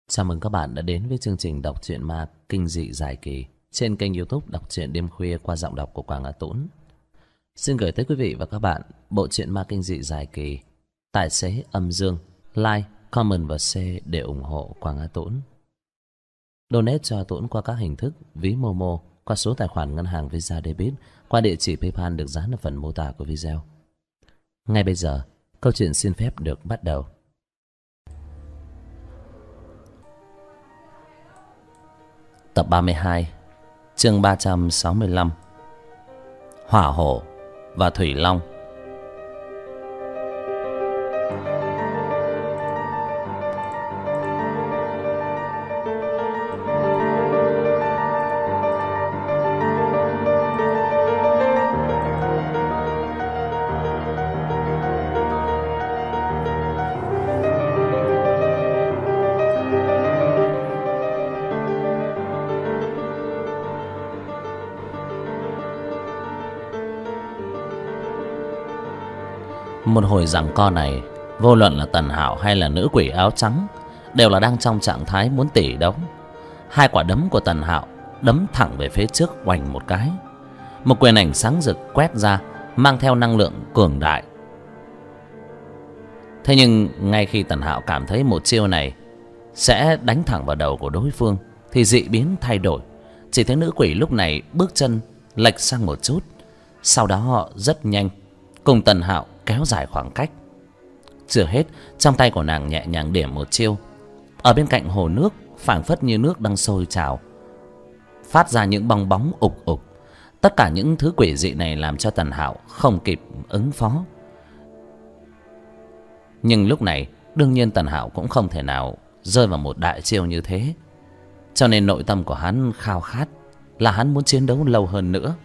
Chào mừng các bạn đã đến với chương trình đọc truyện ma kinh dị dài kỳ trên kênh YouTube Đọc truyện đêm khuya qua giọng đọc của Quảng Á Tũng. Xin gửi tới quý vị và các bạn bộ truyện ma kinh dị dài kỳ Tài xế âm dương. Like, comment và share để ủng hộ Quảng Á Tũng. Donate cho Tũng qua các hình thức ví Momo, qua số tài khoản ngân hàng Visa Debit, qua địa chỉ PayPal được dán ở phần mô tả của video. Ngay bây giờ, câu chuyện xin phép được bắt đầu. Tập 32, chương 365. Hỏa hổ và thủy long. Một hồi giằng co này, vô luận là Tần Hạo hay là nữ quỷ áo trắng đều là đang trong trạng thái muốn tỉ đấu. Hai quả đấm của Tần Hạo đấm thẳng về phía trước oành một cái. Một quyền ảnh sáng rực quét ra, mang theo năng lượng cường đại. Thế nhưng ngay khi Tần Hạo cảm thấy một chiêu này sẽ đánh thẳng vào đầu của đối phương thì dị biến thay đổi. Chỉ thấy nữ quỷ lúc này bước chân lệch sang một chút, sau đó họ rất nhanh cùng Tần Hạo kéo dài khoảng cách. Chưa hết, trong tay của nàng nhẹ nhàng điểm một chiêu. Ở bên cạnh hồ nước phảng phất như nước đang sôi trào, phát ra những bong bóng ục ục. Tất cả những thứ quỷ dị này làm cho Tần Hạo không kịp ứng phó. Nhưng lúc này đương nhiên Tần Hạo cũng không thể nào rơi vào một đại chiêu như thế, cho nên nội tâm của hắn khao khát là hắn muốn chiến đấu lâu hơn nữa.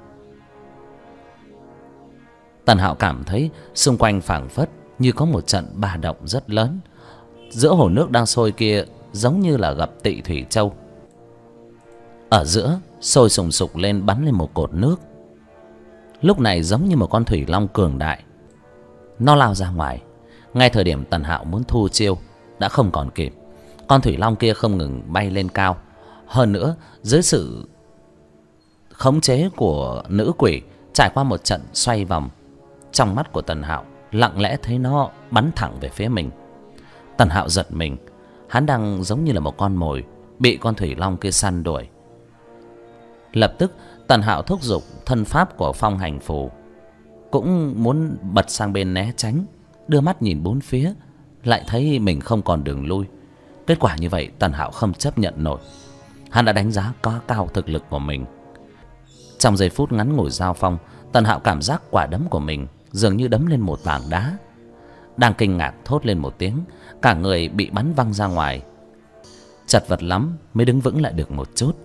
Tần Hạo cảm thấy xung quanh phảng phất như có một trận ba động rất lớn. Giữa hồ nước đang sôi kia giống như là gặp Tị Thủy Châu. Ở giữa sôi sùng sục lên, bắn lên một cột nước. Lúc này giống như một con thủy long cường đại, nó lao ra ngoài. Ngay thời điểm Tần Hạo muốn thu chiêu đã không còn kịp. Con thủy long kia không ngừng bay lên cao. Hơn nữa, dưới sự khống chế của nữ quỷ, trải qua một trận xoay vòng, trong mắt của Tần Hạo lặng lẽ thấy nó bắn thẳng về phía mình. Tần Hạo giật mình, hắn đang giống như là một con mồi bị con thủy long kia săn đuổi. Lập tức Tần Hạo thúc giục thân pháp của phong hành phù, cũng muốn bật sang bên né tránh. Đưa mắt nhìn bốn phía, lại thấy mình không còn đường lui. Kết quả như vậy Tần Hạo không chấp nhận nổi. Hắn đã đánh giá quá cao thực lực của mình. Trong giây phút ngắn ngủi giao phong, Tần Hạo cảm giác quả đấm của mình dường như đấm lên một tảng đá. Đang kinh ngạc thốt lên một tiếng, cả người bị bắn văng ra ngoài. Chật vật lắm mới đứng vững lại được một chút.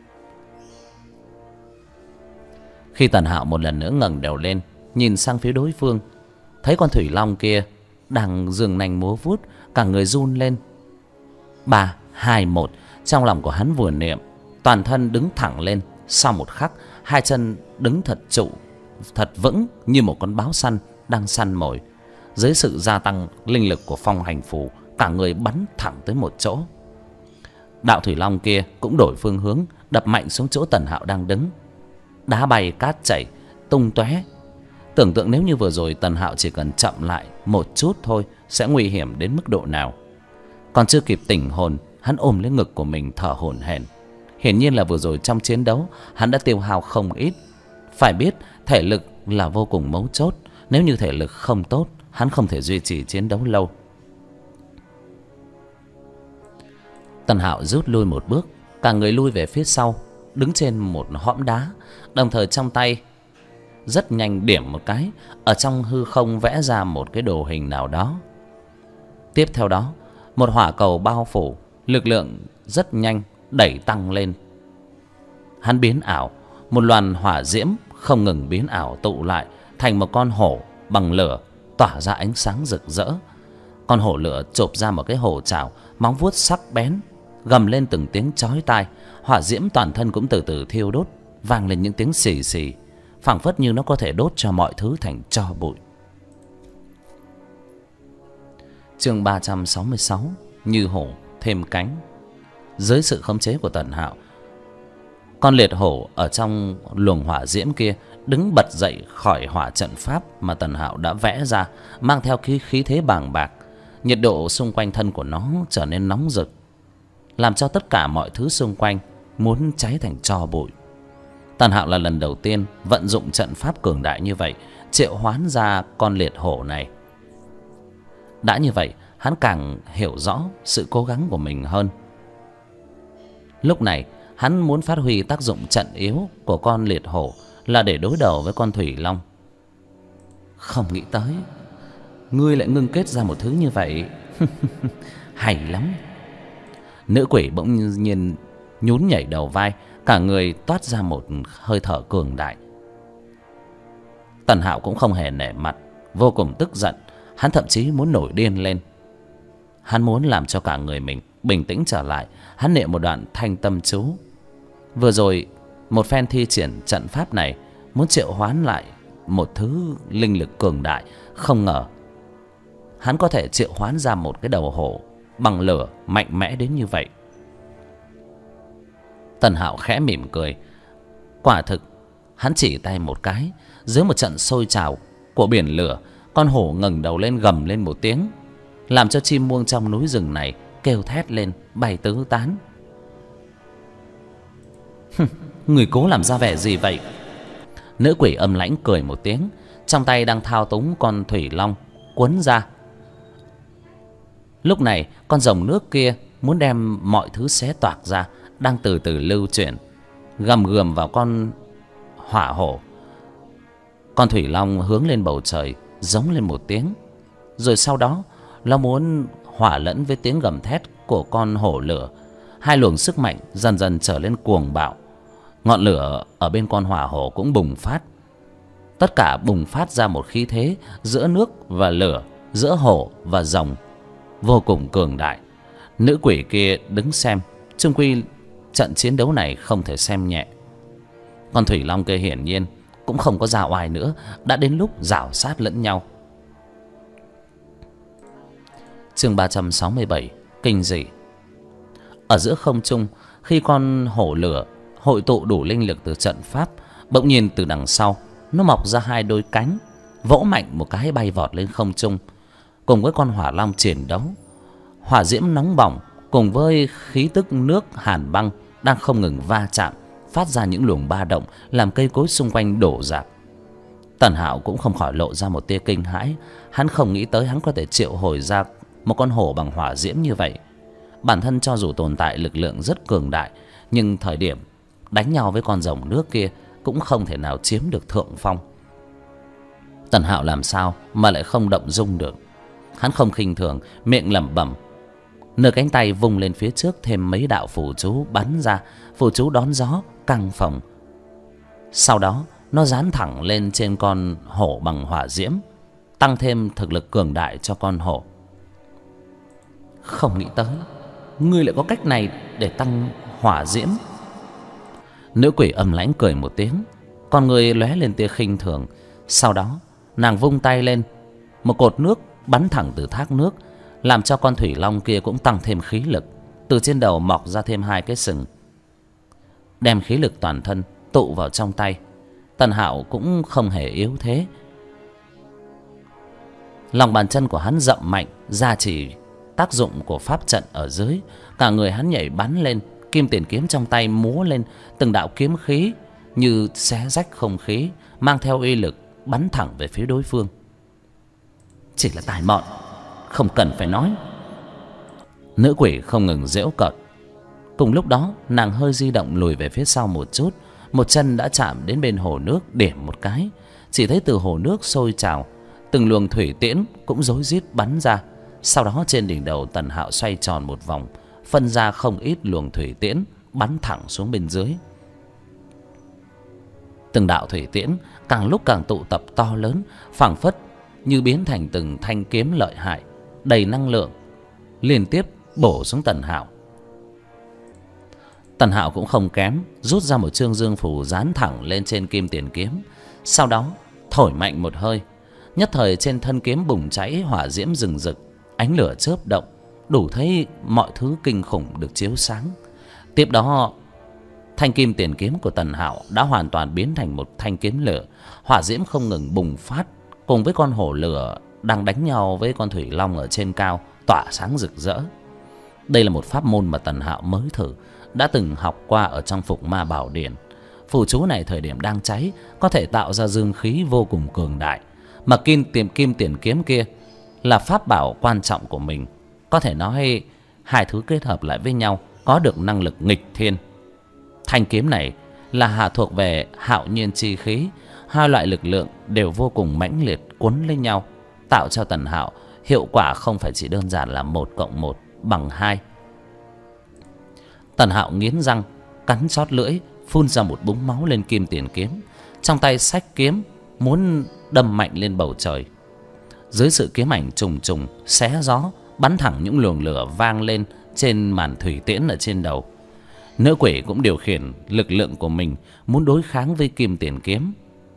Khi Tần Hạo một lần nữa ngẩng đầu lên, nhìn sang phía đối phương, thấy con thủy long kia đang giương nanh múa vuốt, cả người run lên. 3, 2, 1, trong lòng của hắn vừa niệm, toàn thân đứng thẳng lên. Sau một khắc, hai chân đứng thật trụ, thật vững như một con báo săn đang săn mồi. Dưới sự gia tăng linh lực của phong hành phù, cả người bắn thẳng tới một chỗ. Đạo thủy long kia cũng đổi phương hướng, đập mạnh xuống chỗ Tần Hạo đang đứng. Đá bay cát chảy tung tóe. Tưởng tượng nếu như vừa rồi Tần Hạo chỉ cần chậm lại một chút thôi sẽ nguy hiểm đến mức độ nào. Còn chưa kịp tỉnh hồn, hắn ôm lấy ngực của mình thở hổn hển. Hiển nhiên là vừa rồi trong chiến đấu hắn đã tiêu hao không ít. Phải biết thể lực là vô cùng mấu chốt. Nếu như thể lực không tốt, hắn không thể duy trì chiến đấu lâu. Tần Hạo rút lui một bước, cả người lui về phía sau, đứng trên một hõm đá, đồng thời trong tay rất nhanh điểm một cái, ở trong hư không vẽ ra một cái đồ hình nào đó. Tiếp theo đó, một hỏa cầu bao phủ, lực lượng rất nhanh đẩy tăng lên. Hắn biến ảo, một loàn hỏa diễm không ngừng biến ảo tụ lại thành một con hổ bằng lửa, tỏa ra ánh sáng rực rỡ. Con hổ lửa chộp ra một cái hổ trảo, móng vuốt sắc bén, gầm lên từng tiếng chói tai. Hỏa diễm toàn thân cũng từ từ thiêu đốt, vang lên những tiếng xì xì, phảng phất như nó có thể đốt cho mọi thứ thành tro bụi. Chương 366, Như Hổ thêm cánh. Dưới sự khống chế của Tần Hạo, con liệt hổ ở trong luồng hỏa diễm kia đứng bật dậy khỏi hỏa trận pháp mà Tần Hạo đã vẽ ra, mang theo khí thế bàng bạc. Nhiệt độ xung quanh thân của nó trở nên nóng rực, làm cho tất cả mọi thứ xung quanh muốn cháy thành tro bụi. Tần Hạo là lần đầu tiên vận dụng trận pháp cường đại như vậy, triệu hoán ra con liệt hổ này. Đã như vậy, hắn càng hiểu rõ sự cố gắng của mình hơn. Lúc này, hắn muốn phát huy tác dụng trận yếu của con liệt hổ là để đối đầu với con thủy long. Không nghĩ tới ngươi lại ngưng kết ra một thứ như vậy. Hay lắm. Nữ quỷ bỗng nhiên nhún nhảy đầu vai, cả người toát ra một hơi thở cường đại. Tần Hạo cũng không hề nể mặt, vô cùng tức giận. Hắn thậm chí muốn nổi điên lên. Hắn muốn làm cho cả người mình bình tĩnh trở lại. Hắn niệm một đoạn thanh tâm chú. Vừa rồi một phen thi triển trận pháp này, muốn triệu hoán lại một thứ linh lực cường đại. Không ngờ hắn có thể triệu hoán ra một cái đầu hổ bằng lửa mạnh mẽ đến như vậy. Tần Hạo khẽ mỉm cười. Quả thực, hắn chỉ tay một cái, dưới một trận sôi trào của biển lửa, con hổ ngẩng đầu lên gầm lên một tiếng, làm cho chim muông trong núi rừng này kêu thét lên bay tứ tán. Người cố làm ra vẻ gì vậy? Nữ quỷ âm lãnh cười một tiếng, trong tay đang thao túng con thủy long quấn ra. Lúc này con rồng nước kia muốn đem mọi thứ xé toạc ra, đang từ từ lưu chuyển, gầm gườm vào con hỏa hổ. Con thủy long hướng lên bầu trời, giống lên một tiếng, rồi sau đó nó muốn hòa lẫn với tiếng gầm thét của con hổ lửa. Hai luồng sức mạnh dần dần trở lên cuồng bạo. Ngọn lửa ở bên con hỏa hổ cũng bùng phát. Tất cả bùng phát ra một khí thế giữa nước và lửa, giữa hổ và rồng, vô cùng cường đại. Nữ quỷ kia đứng xem, chung quy trận chiến đấu này không thể xem nhẹ. Con thủy long kia hiển nhiên cũng không có ra oai nữa, đã đến lúc rảo sát lẫn nhau. Chương 367, kinh dị. Ở giữa không trung, khi con hổ lửa hội tụ đủ linh lực từ trận pháp, bỗng nhiên từ đằng sau nó mọc ra hai đôi cánh, vỗ mạnh một cái bay vọt lên không trung, cùng với con hỏa long chiến đấu. Hỏa diễm nóng bỏng cùng với khí tức nước hàn băng đang không ngừng va chạm, phát ra những luồng ba động làm cây cối xung quanh đổ rạp. Tần Hạo cũng không khỏi lộ ra một tia kinh hãi. Hắn không nghĩ tới hắn có thể triệu hồi ra một con hổ bằng hỏa diễm như vậy. Bản thân cho dù tồn tại lực lượng rất cường đại, nhưng thời điểm đánh nhau với con rồng nước kia cũng không thể nào chiếm được thượng phong. Tần Hạo làm sao mà lại không động dung được. Hắn không khinh thường, miệng lẩm bẩm, nửa cánh tay vung lên phía trước, thêm mấy đạo phù chú bắn ra. Phù chú đón gió căng phồng. Sau đó nó dán thẳng lên trên con hổ bằng hỏa diễm, tăng thêm thực lực cường đại cho con hổ. Không nghĩ tới ngươi lại có cách này để tăng hỏa diễm. Nữ quỷ âm lãnh cười một tiếng, con người lóe lên tia khinh thường. Sau đó nàng vung tay lên, một cột nước bắn thẳng từ thác nước, làm cho con thủy long kia cũng tăng thêm khí lực. Từ trên đầu mọc ra thêm hai cái sừng, đem khí lực toàn thân tụ vào trong tay. Tần Hạo cũng không hề yếu thế. Lòng bàn chân của hắn rộng mạnh, gia trì tác dụng của pháp trận ở dưới. Cả người hắn nhảy bắn lên, kim tiền kiếm trong tay múa lên, từng đạo kiếm khí như xé rách không khí, mang theo uy lực bắn thẳng về phía đối phương. Chỉ là tài mọn, không cần phải nói. Nữ quỷ không ngừng giễu cợt. Cùng lúc đó nàng hơi di động lùi về phía sau một chút, một chân đã chạm đến bên hồ nước, điểm một cái. Chỉ thấy từ hồ nước sôi trào, từng luồng thủy tiễn cũng rối rít bắn ra. Sau đó trên đỉnh đầu Tần Hạo xoay tròn một vòng, phân ra không ít luồng thủy tiễn bắn thẳng xuống bên dưới. Từng đạo thủy tiễn càng lúc càng tụ tập to lớn, phảng phất như biến thành từng thanh kiếm lợi hại, đầy năng lượng, liên tiếp bổ xuống Tần Hạo. Tần Hạo cũng không kém, rút ra một chương dương phù dán thẳng lên trên kim tiền kiếm. Sau đó thổi mạnh một hơi, nhất thời trên thân kiếm bùng cháy hỏa diễm rừng rực, ánh lửa chớp động, đủ thấy mọi thứ kinh khủng được chiếu sáng. Tiếp đó, thanh kim tiền kiếm của Tần Hạo đã hoàn toàn biến thành một thanh kiếm lửa. Hỏa diễm không ngừng bùng phát, cùng với con hổ lửa đang đánh nhau với con thủy long ở trên cao, tỏa sáng rực rỡ. Đây là một pháp môn mà Tần Hạo mới thử, đã từng học qua ở trong Phục Ma Bảo Điển. Phù chú này thời điểm đang cháy có thể tạo ra dương khí vô cùng cường đại, mà kim tiền kiếm kia là pháp bảo quan trọng của mình. Có thể nói hai thứ kết hợp lại với nhau có được năng lực nghịch thiên. Thanh kiếm này là hạ thuộc về hạo nhiên chi khí, hai loại lực lượng đều vô cùng mãnh liệt cuốn lấy nhau, tạo cho Tần Hạo hiệu quả không phải chỉ đơn giản là 1 + 1 bằng 2. Tần Hạo nghiến răng, cắn chót lưỡi, phun ra một búng máu lên kim tiền kiếm, trong tay xách kiếm muốn đâm mạnh lên bầu trời. Dưới sự kiếm ảnh trùng trùng xé gió, bắn thẳng những luồng lửa vang lên trên màn thủy tiễn ở trên đầu. Nữ quỷ cũng điều khiển lực lượng của mình muốn đối kháng với kim tiền kiếm.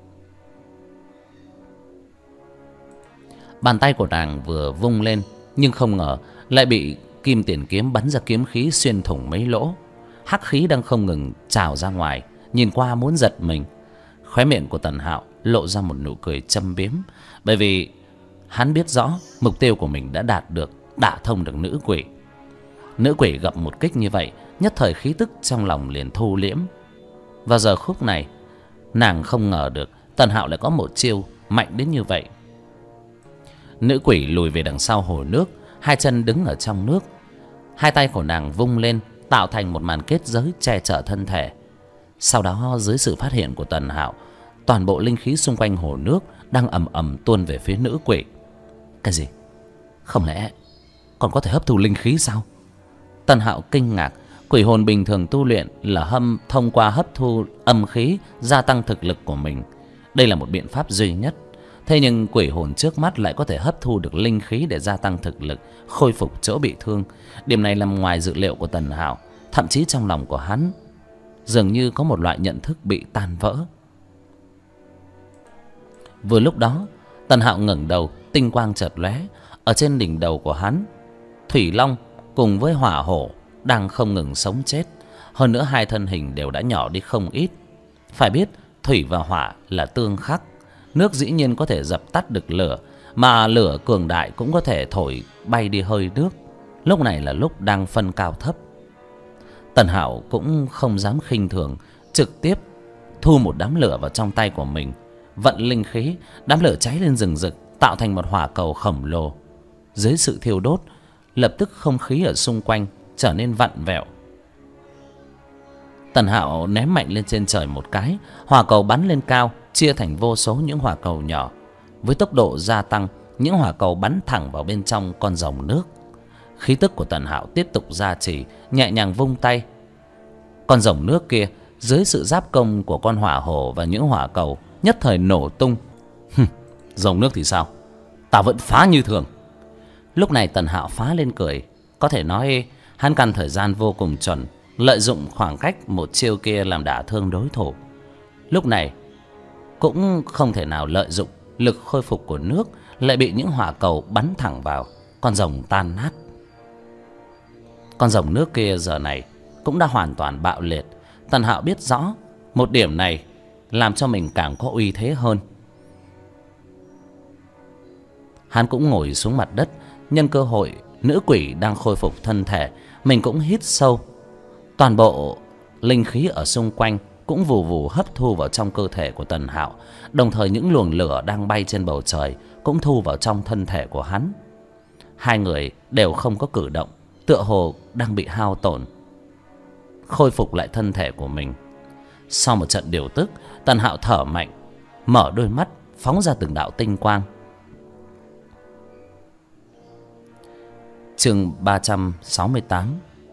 Bàn tay của nàng vừa vung lên, nhưng không ngờ lại bị kim tiền kiếm bắn ra kiếm khí xuyên thủng mấy lỗ. Hắc khí đang không ngừng trào ra ngoài, nhìn qua muốn giật mình. Khóe miệng của Tần Hạo lộ ra một nụ cười châm biếm, bởi vì hắn biết rõ mục tiêu của mình đã đạt được, đả thông được nữ quỷ. Nữ quỷ gặp một kích như vậy, nhất thời khí tức trong lòng liền thu liễm. Vào giờ khúc này, nàng không ngờ được Tần Hạo lại có một chiêu mạnh đến như vậy. Nữ quỷ lùi về đằng sau hồ nước, hai chân đứng ở trong nước. Hai tay của nàng vung lên, tạo thành một màn kết giới che chở thân thể. Sau đó, dưới sự phát hiện của Tần Hạo, toàn bộ linh khí xung quanh hồ nước đang ầm ầm tuôn về phía nữ quỷ. Cái gì? Không lẽ còn có thể hấp thu linh khí sao? Tần Hạo kinh ngạc. Quỷ hồn bình thường tu luyện là thông qua hấp thu âm khí gia tăng thực lực của mình. Đây là một biện pháp duy nhất. Thế nhưng quỷ hồn trước mắt lại có thể hấp thu được linh khí để gia tăng thực lực, khôi phục chỗ bị thương. Điểm này nằm ngoài dự liệu của Tần Hạo. Thậm chí trong lòng của hắn dường như có một loại nhận thức bị tan vỡ. Vừa lúc đó, Tần Hạo ngẩng đầu, tinh quang chợt lóe. Ở trên đỉnh đầu của hắn, thủy long cùng với hỏa hổ đang không ngừng sống chết. Hơn nữa hai thân hình đều đã nhỏ đi không ít. Phải biết thủy và hỏa là tương khắc. Nước dĩ nhiên có thể dập tắt được lửa, mà lửa cường đại cũng có thể thổi bay đi hơi nước. Lúc này là lúc đang phân cao thấp. Tần Hạo cũng không dám khinh thường, trực tiếp thu một đám lửa vào trong tay của mình, vận linh khí, đám lửa cháy lên rừng rực, tạo thành một hỏa cầu khổng lồ. Dưới sự thiêu đốt, lập tức không khí ở xung quanh trở nên vặn vẹo. Tần Hạo ném mạnh lên trên trời một cái, hỏa cầu bắn lên cao, chia thành vô số những hỏa cầu nhỏ. Với tốc độ gia tăng, những hỏa cầu bắn thẳng vào bên trong con rồng nước. Khí tức của Tần Hạo tiếp tục gia trì, nhẹ nhàng vung tay. Con rồng nước kia dưới sự giáp công của con hỏa hổ và những hỏa cầu nhất thời nổ tung. Rồng nước thì sao? Ta vẫn phá như thường. Lúc này Tần Hạo phá lên cười. Có thể nói hắn căn thời gian vô cùng chuẩn, lợi dụng khoảng cách một chiêu kia làm đả thương đối thủ. Lúc này cũng không thể nào lợi dụng lực khôi phục của nước, lại bị những hỏa cầu bắn thẳng vào, con rồng tan nát. Con rồng nước kia giờ này cũng đã hoàn toàn bạo liệt. Tần Hạo biết rõ một điểm này làm cho mình càng có uy thế hơn. Hắn cũng ngồi xuống mặt đất, nhân cơ hội nữ quỷ đang khôi phục thân thể, mình cũng hít sâu. Toàn bộ linh khí ở xung quanh cũng vù vù hấp thu vào trong cơ thể của Tần Hạo, đồng thời những luồng lửa đang bay trên bầu trời cũng thu vào trong thân thể của hắn. Hai người đều không có cử động, tựa hồ đang bị hao tổn, khôi phục lại thân thể của mình. Sau một trận điều tức, Tần Hạo thở mạnh, mở đôi mắt, phóng ra từng đạo tinh quang. Chương 368.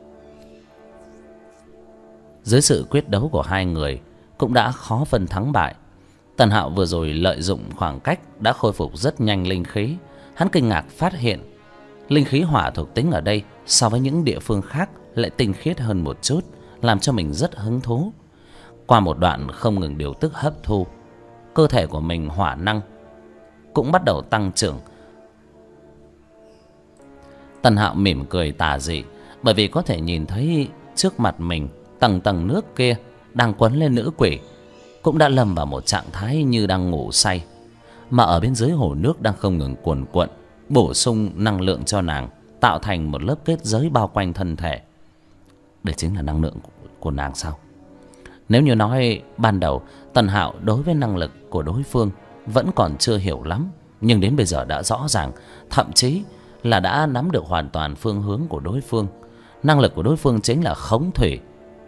Dưới sự quyết đấu của hai người cũng đã khó phân thắng bại. Tần Hạo vừa rồi lợi dụng khoảng cách đã khôi phục rất nhanh linh khí. Hắn kinh ngạc phát hiện linh khí hỏa thuộc tính ở đây so với những địa phương khác lại tinh khiết hơn một chút, làm cho mình rất hứng thú. Qua một đoạn không ngừng điều tức hấp thu, cơ thể của mình hỏa năng cũng bắt đầu tăng trưởng. Tần Hạo mỉm cười tà dị, bởi vì có thể nhìn thấy trước mặt mình tầng tầng nước kia đang quấn lên nữ quỷ, cũng đã lâm vào một trạng thái như đang ngủ say, mà ở bên dưới hồ nước đang không ngừng cuồn cuộn bổ sung năng lượng cho nàng, tạo thành một lớp kết giới bao quanh thân thể. Đây chính là năng lượng của nàng sao? Nếu như nói ban đầu Tần Hạo đối với năng lực của đối phương vẫn còn chưa hiểu lắm, nhưng đến bây giờ đã rõ ràng, thậm chí là đã nắm được hoàn toàn phương hướng của đối phương. Năng lực của đối phương chính là khống thủy.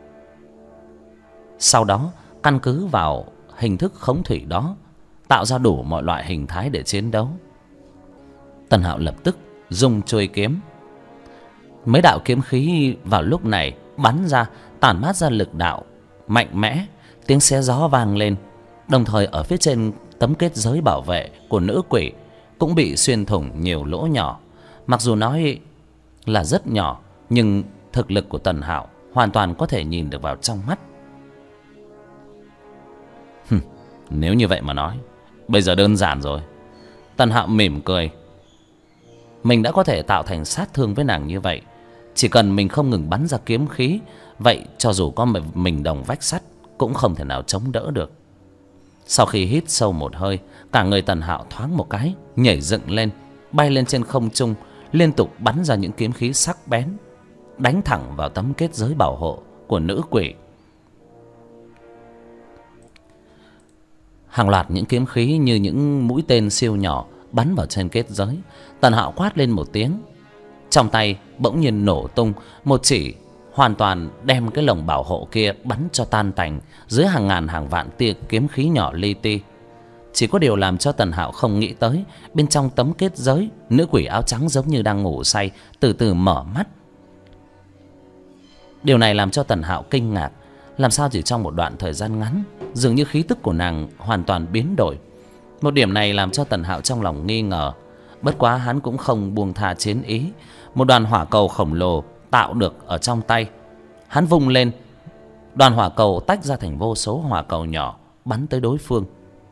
Sau đó căn cứ vào hình thức khống thủy đó, tạo ra đủ mọi loại hình thái để chiến đấu. Tần Hạo lập tức dùng chuôi kiếm. Mấy đạo kiếm khí vào lúc này bắn ra, tản mát ra lực đạo mạnh mẽ, tiếng xé gió vang lên. Đồng thời ở phía trên tấm kết giới bảo vệ của nữ quỷ cũng bị xuyên thủng nhiều lỗ nhỏ. Mặc dù nói là rất nhỏ, nhưng thực lực của Tần Hạo hoàn toàn có thể nhìn được vào trong mắt. Nếu như vậy mà nói, bây giờ đơn giản rồi. Tần Hạo mỉm cười. Mình đã có thể tạo thành sát thương với nàng như vậy, chỉ cần mình không ngừng bắn ra kiếm khí, vậy cho dù có mình đồng vách sắt cũng không thể nào chống đỡ được. Sau khi hít sâu một hơi, cả người Tần Hạo thoáng một cái nhảy dựng lên, bay lên trên không trung, liên tục bắn ra những kiếm khí sắc bén, đánh thẳng vào tấm kết giới bảo hộ của nữ quỷ. Hàng loạt những kiếm khí như những mũi tên siêu nhỏ bắn vào trên kết giới. Tần Hạo quát lên một tiếng, trong tay bỗng nhiên nổ tung một chỉ, hoàn toàn đem cái lồng bảo hộ kia bắn cho tan tành dưới hàng ngàn hàng vạn tia kiếm khí nhỏ li ti. Chỉ có điều làm cho Tần Hạo không nghĩ tới, bên trong tấm kết giới, nữ quỷ áo trắng giống như đang ngủ say, từ từ mở mắt. Điều này làm cho Tần Hạo kinh ngạc. Làm sao chỉ trong một đoạn thời gian ngắn, dường như khí tức của nàng hoàn toàn biến đổi. Một điểm này làm cho Tần Hạo trong lòng nghi ngờ. Bất quá hắn cũng không buông tha chiến ý. Một đoàn hỏa cầu khổng lồ tạo được ở trong tay, hắn vung lên, đoàn hỏa cầu tách ra thành vô số hỏa cầu nhỏ bắn tới đối phương.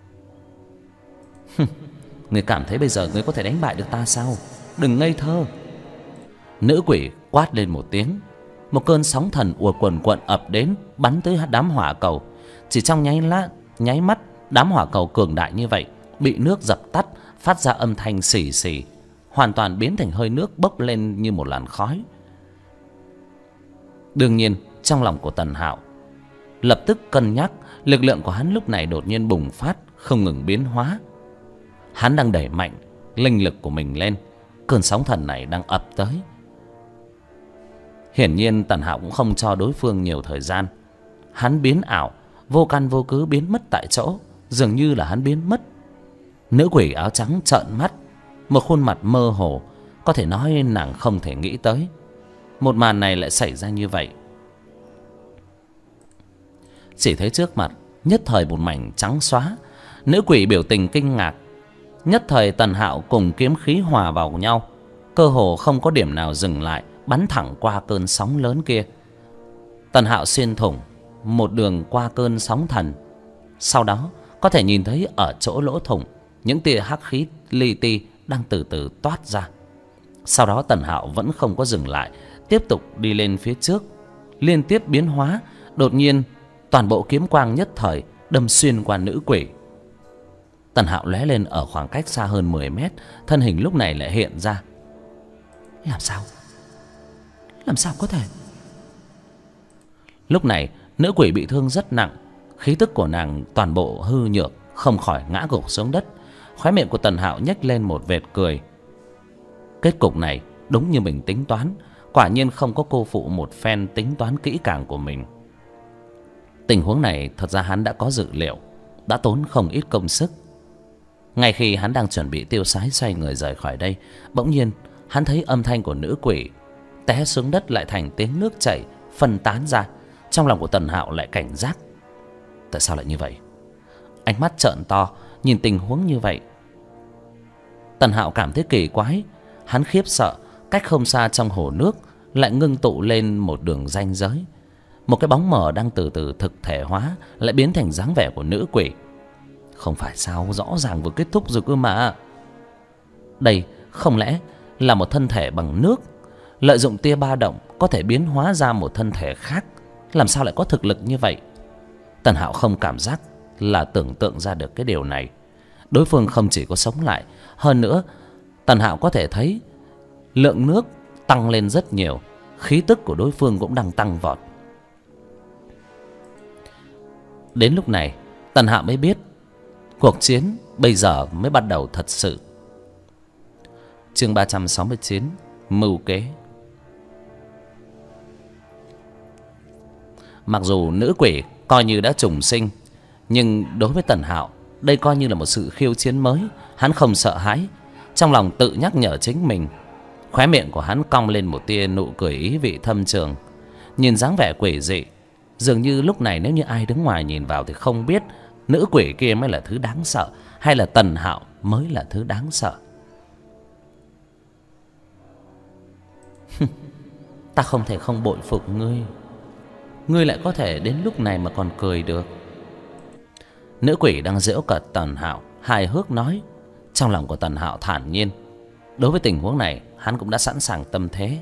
Ngươi cảm thấy bây giờ ngươi có thể đánh bại được ta sao? Đừng ngây thơ. Nữ quỷ quát lên một tiếng. Một cơn sóng thần ùa quần quận ập đến, bắn tới đám hỏa cầu. Chỉ trong nháy mắt, đám hỏa cầu cường đại như vậy bị nước dập tắt, phát ra âm thanh xì xì, hoàn toàn biến thành hơi nước bốc lên như một làn khói. Đương nhiên trong lòng của Tần Hạo lập tức cân nhắc, lực lượng của hắn lúc này đột nhiên bùng phát, không ngừng biến hóa. Hắn đang đẩy mạnh linh lực của mình lên, cơn sóng thần này đang ập tới. Hiển nhiên Tần Hạo cũng không cho đối phương nhiều thời gian. Hắn biến ảo, vô căn vô cứ biến mất tại chỗ, dường như là hắn biến mất. Nữ quỷ áo trắng trợn mắt, một khuôn mặt mơ hồ, có thể nói nàng không thể nghĩ tới một màn này lại xảy ra như vậy. Chỉ thấy trước mặt nhất thời một mảnh trắng xóa. Nữ quỷ biểu tình kinh ngạc. Nhất thời Tần Hạo cùng kiếm khí hòa vào nhau, cơ hồ không có điểm nào dừng lại, bắn thẳng qua cơn sóng lớn kia. Tần Hạo xuyên thủng một đường qua cơn sóng thần. Sau đó có thể nhìn thấy ở chỗ lỗ thủng, những tia hắc khí li ti đang từ từ toát ra. Sau đó Tần Hạo vẫn không có dừng lại, tiếp tục đi lên phía trước, liên tiếp biến hóa. Đột nhiên toàn bộ kiếm quang nhất thời đâm xuyên qua nữ quỷ. Tần Hạo lóe lên ở khoảng cách xa hơn 10 mét, thân hình lúc này lại hiện ra. Làm sao có thể? Lúc này nữ quỷ bị thương rất nặng, khí tức của nàng toàn bộ hư nhược, không khỏi ngã gục xuống đất. Khóe miệng của Tần Hạo nhếch lên một vệt cười. Kết cục này đúng như mình tính toán, quả nhiên không có cô phụ một phen tính toán kỹ càng của mình. Tình huống này thật ra hắn đã có dự liệu, đã tốn không ít công sức. Ngay khi hắn đang chuẩn bị tiêu sái xoay người rời khỏi đây, bỗng nhiên hắn thấy âm thanh của nữ quỷ té xuống đất lại thành tiếng nước chảy phân tán ra. Trong lòng của Tần Hạo lại cảnh giác. Tại sao lại như vậy? Ánh mắt trợn to nhìn tình huống như vậy, Tần Hạo cảm thấy kỳ quái. Hắn khiếp sợ, cách không xa trong hồ nước lại ngưng tụ lên một đường ranh giới. Một cái bóng mờ đang từ từ thực thể hóa, lại biến thành dáng vẻ của nữ quỷ. Không phải sao, rõ ràng vừa kết thúc rồi cơ mà. Đây không lẽ là một thân thể bằng nước, lợi dụng tia ba động có thể biến hóa ra một thân thể khác, làm sao lại có thực lực như vậy? Tần Hạo không cảm giác là tưởng tượng ra được cái điều này. Đối phương không chỉ có sống lại, hơn nữa Tần Hạo có thể thấy lượng nước tăng lên rất nhiều, khí tức của đối phương cũng đang tăng vọt. Đến lúc này Tần Hạo mới biết cuộc chiến bây giờ mới bắt đầu thật sự. Chương 369: Mưu kế. Mặc dù nữ quỷ coi như đã trùng sinh, nhưng đối với Tần Hạo, đây coi như là một sự khiêu chiến mới. Hắn không sợ hãi, trong lòng tự nhắc nhở chính mình. Khóe miệng của hắn cong lên một tia nụ cười ý vị thâm trường. Nhìn dáng vẻ quỷ dị, dường như lúc này nếu như ai đứng ngoài nhìn vào thì không biết nữ quỷ kia mới là thứ đáng sợ, hay là Tần Hạo mới là thứ đáng sợ. Ta không thể không bội phục ngươi. Ngươi lại có thể đến lúc này mà còn cười được. Nữ quỷ đang giễu cợt Tần Hạo, hài hước nói. Trong lòng của Tần Hạo thản nhiên. Đối với tình huống này, hắn cũng đã sẵn sàng tâm thế.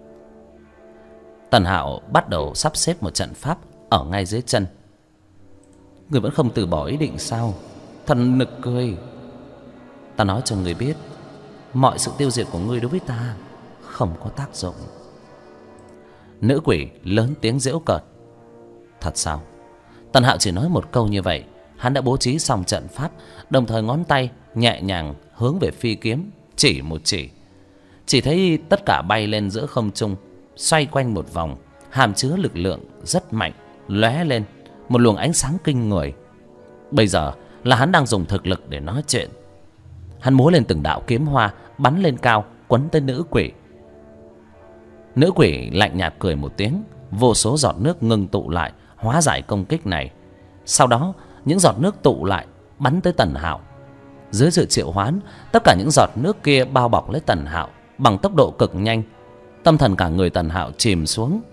Tần Hạo bắt đầu sắp xếp một trận pháp ở ngay dưới chân. Ngươi vẫn không từ bỏ ý định sao? Thật nực cười. Ta nói cho ngươi biết, mọi sự tiêu diệt của ngươi đối với ta không có tác dụng. Nữ quỷ lớn tiếng giễu cợt. Thật sao? Tần Hạo chỉ nói một câu như vậy, hắn đã bố trí xong trận pháp, đồng thời ngón tay nhẹ nhàng hướng về phi kiếm chỉ một chỉ. Chỉ thấy tất cả bay lên giữa không trung, xoay quanh một vòng, hàm chứa lực lượng rất mạnh, lóe lên một luồng ánh sáng kinh người. Bây giờ là hắn đang dùng thực lực để nói chuyện. Hắn múa lên từng đạo kiếm hoa, bắn lên cao, quấn tới nữ quỷ. Nữ quỷ lạnh nhạt cười một tiếng, vô số giọt nước ngưng tụ lại, hóa giải công kích này. Sau đó những giọt nước tụ lại, bắn tới Tần Hạo. Dưới sự triệu hoán, tất cả những giọt nước kia bao bọc lấy Tần Hạo bằng tốc độ cực nhanh. Tâm thần cả người Tần Hạo chìm xuống.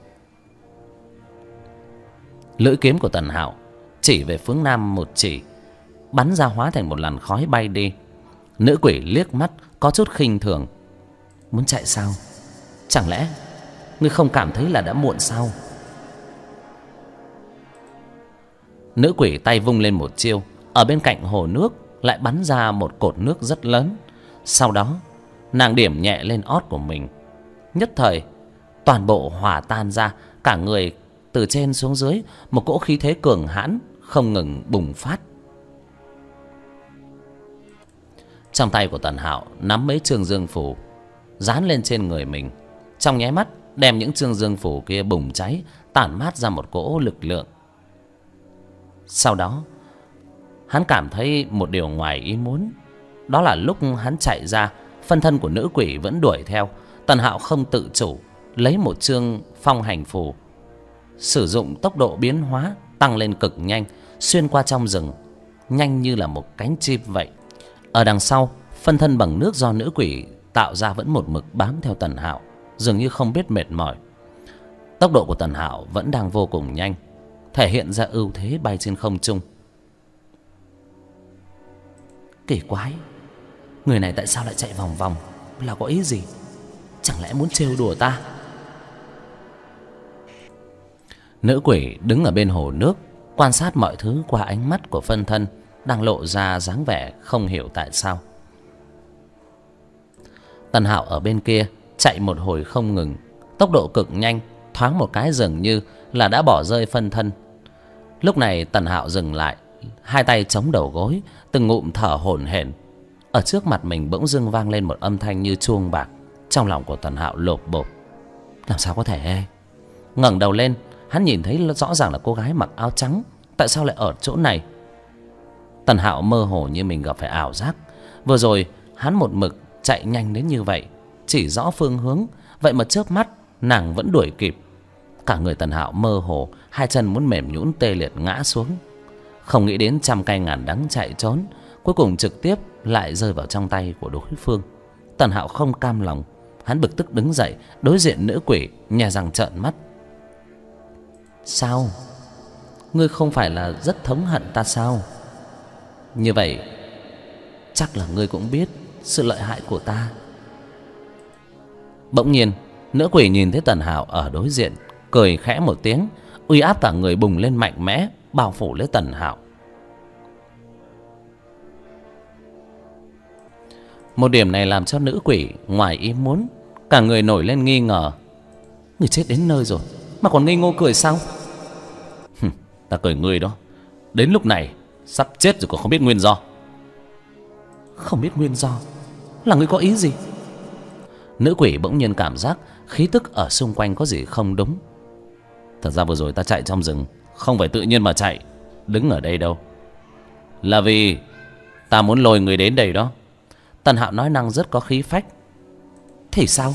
Lưỡi kiếm của Tần Hạo chỉ về phương nam một chỉ, bắn ra hóa thành một làn khói bay đi. Nữ quỷ liếc mắt có chút khinh thường. Muốn chạy sao? Chẳng lẽ ngươi không cảm thấy là đã muộn sao? Nữ quỷ tay vung lên một chiêu, ở bên cạnh hồ nước lại bắn ra một cột nước rất lớn. Sau đó nàng điểm nhẹ lên ót của mình, nhất thời toàn bộ hòa tan ra. Cả người từ trên xuống dưới, một cỗ khí thế cường hãn không ngừng bùng phát. Trong tay của Tần Hạo nắm mấy chương dương phủ, dán lên trên người mình. Trong nháy mắt đem những chương dương phủ kia bùng cháy, tản mát ra một cỗ lực lượng. Sau đó hắn cảm thấy một điều ngoài ý muốn. Đó là lúc hắn chạy ra, phân thân của nữ quỷ vẫn đuổi theo. Tần Hạo không tự chủ lấy một chương phong hành phù, sử dụng tốc độ biến hóa tăng lên cực nhanh, xuyên qua trong rừng, nhanh như là một cánh chim vậy. Ở đằng sau, phân thân bằng nước do nữ quỷ tạo ra vẫn một mực bám theo Tần Hạo, dường như không biết mệt mỏi. Tốc độ của Tần Hạo vẫn đang vô cùng nhanh, thể hiện ra ưu thế bay trên không trung. Kỳ quái, người này tại sao lại chạy vòng vòng? Là có ý gì? Chẳng lẽ muốn trêu đùa ta? Nữ quỷ đứng ở bên hồ nước, quan sát mọi thứ qua ánh mắt của phân thân, đang lộ ra dáng vẻ không hiểu tại sao. Tần Hạo ở bên kia chạy một hồi không ngừng, tốc độ cực nhanh, thoáng một cái dường như là đã bỏ rơi phân thân. Lúc này Tần Hạo dừng lại, hai tay chống đầu gối, từng ngụm thở hổn hển. Ở trước mặt mình bỗng dưng vang lên một âm thanh như chuông bạc. Trong lòng của Tần Hạo lột bột. Làm sao có thể? Ngẩng đầu lên, hắn nhìn thấy rõ ràng là cô gái mặc áo trắng. Tại sao lại ở chỗ này? Tần Hạo mơ hồ như mình gặp phải ảo giác. Vừa rồi hắn một mực chạy nhanh đến như vậy, chỉ rõ phương hướng, vậy mà chớp mắt nàng vẫn đuổi kịp. Cả người Tần Hạo mơ hồ, hai chân muốn mềm nhũn tê liệt ngã xuống. Không nghĩ đến trăm cây ngàn đắng chạy trốn, cuối cùng trực tiếp lại rơi vào trong tay của đối phương. Tần Hạo không cam lòng, hắn bực tức đứng dậy, đối diện nữ quỷ, nhè răng trợn mắt. Sao? Ngươi không phải là rất thống hận ta sao? Như vậy chắc là ngươi cũng biết sự lợi hại của ta. Bỗng nhiên nữ quỷ nhìn thấy Tần Hạo ở đối diện, cười khẽ một tiếng, uy áp cả người bùng lên mạnh mẽ, bao phủ lấy Tần Hạo. Một điểm này làm cho nữ quỷ ngoài ý muốn, cả người nổi lên nghi ngờ. Người chết đến nơi rồi mà còn ngây ngô cười sao? Ta cười ngươi đó. Đến lúc này sắp chết rồi còn không biết nguyên do. Không biết nguyên do là ngươi có ý gì? Nữ quỷ bỗng nhiên cảm giác khí tức ở xung quanh có gì không đúng. Thật ra vừa rồi ta chạy trong rừng không phải tự nhiên mà chạy, đứng ở đây đâu, là vì ta muốn lôi người đến đây đó. Tần Hạo nói năng rất có khí phách. Thì sao?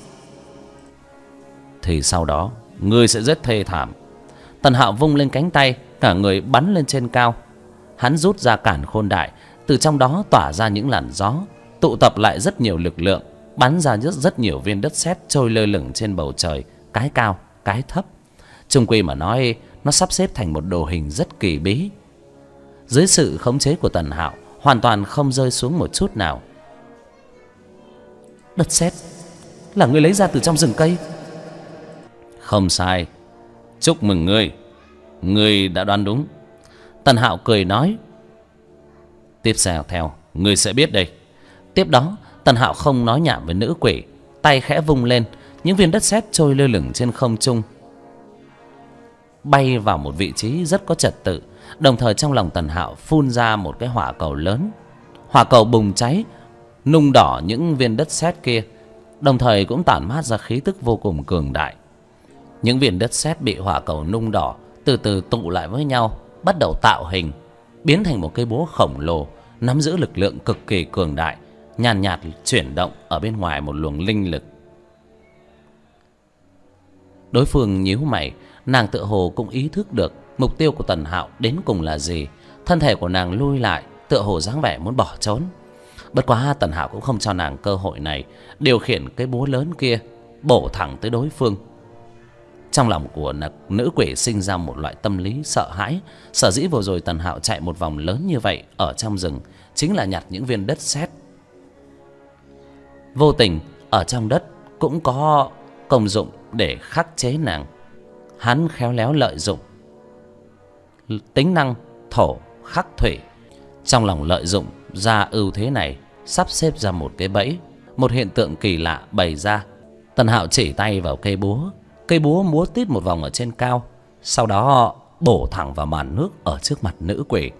Thì sau đó ngươi sẽ rất thê thảm. Tần Hạo vung lên cánh tay, cả người bắn lên trên cao. Hắn rút ra cản khôn đại, từ trong đó tỏa ra những làn gió, tụ tập lại rất nhiều lực lượng, bắn ra rất nhiều viên đất sét trôi lơ lửng trên bầu trời, cái cao cái thấp. Chung quy mà nói, nó sắp xếp thành một đồ hình rất kỳ bí. Dưới sự khống chế của Tần Hạo, hoàn toàn không rơi xuống một chút nào. Đất sét là ngươi lấy ra từ trong rừng cây? Không sai. Chúc mừng ngươi, ngươi đã đoán đúng. Tần Hạo cười nói. Tiếp theo ngươi sẽ biết đây. Tiếp đó Tần Hạo không nói nhảm với nữ quỷ, tay khẽ vung lên, những viên đất sét trôi lơ lửng trên không trung, bay vào một vị trí rất có trật tự. Đồng thời trong lòng Tần Hạo phun ra một cái hỏa cầu lớn. Hỏa cầu bùng cháy, nung đỏ những viên đất sét kia, đồng thời cũng tản mát ra khí tức vô cùng cường đại. Những viên đất sét bị hỏa cầu nung đỏ từ từ tụ lại với nhau, bắt đầu tạo hình, biến thành một cây búa khổng lồ, nắm giữ lực lượng cực kỳ cường đại, nhàn nhạt chuyển động ở bên ngoài một luồng linh lực. Đối phương nhíu mày, nàng tựa hồ cũng ý thức được mục tiêu của Tần Hạo đến cùng là gì. Thân thể của nàng lui lại, tựa hồ dáng vẻ muốn bỏ trốn. Bất quá Tần Hạo cũng không cho nàng cơ hội này, điều khiển cái búa lớn kia bổ thẳng tới đối phương. Trong lòng của nữ quỷ sinh ra một loại tâm lý sợ hãi. Sở dĩ vừa rồi Tần Hạo chạy một vòng lớn như vậy ở trong rừng chính là nhặt những viên đất sét. Vô tình ở trong đất cũng có công dụng để khắc chế nàng. Hắn khéo léo lợi dụng tính năng thổ khắc thủy, trong lòng lợi dụng ra ưu thế này, sắp xếp ra một cái bẫy. Một hiện tượng kỳ lạ bày ra. Tần Hạo chỉ tay vào cây búa, cây búa múa tít một vòng ở trên cao, sau đó bổ thẳng vào màn nước ở trước mặt nữ quỷ.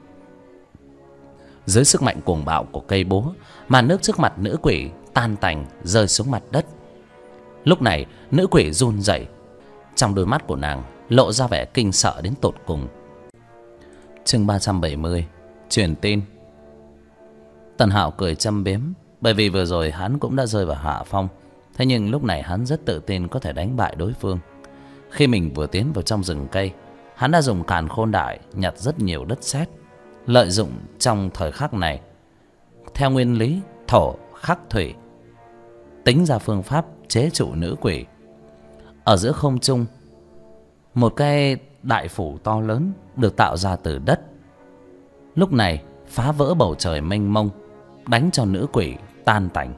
Dưới sức mạnh cuồng bạo của cây búa, màn nước trước mặt nữ quỷ tan tành rơi xuống mặt đất. Lúc này nữ quỷ run rẩy, trong đôi mắt của nàng lộ ra vẻ kinh sợ đến tột cùng. Chương 370 truyền tin. Tần Hạo cười châm biếm, bởi vì vừa rồi hắn cũng đã rơi vào hạ phong. Thế nhưng lúc này hắn rất tự tin có thể đánh bại đối phương. Khi mình vừa tiến vào trong rừng cây, hắn đã dùng càn khôn đại nhặt rất nhiều đất sét, lợi dụng trong thời khắc này theo nguyên lý thổ khắc thủy, tính ra phương pháp chế trụ nữ quỷ. Ở giữa không trung, một cái đại phủ to lớn được tạo ra từ đất, lúc này phá vỡ bầu trời mênh mông, đánh cho nữ quỷ tan tành.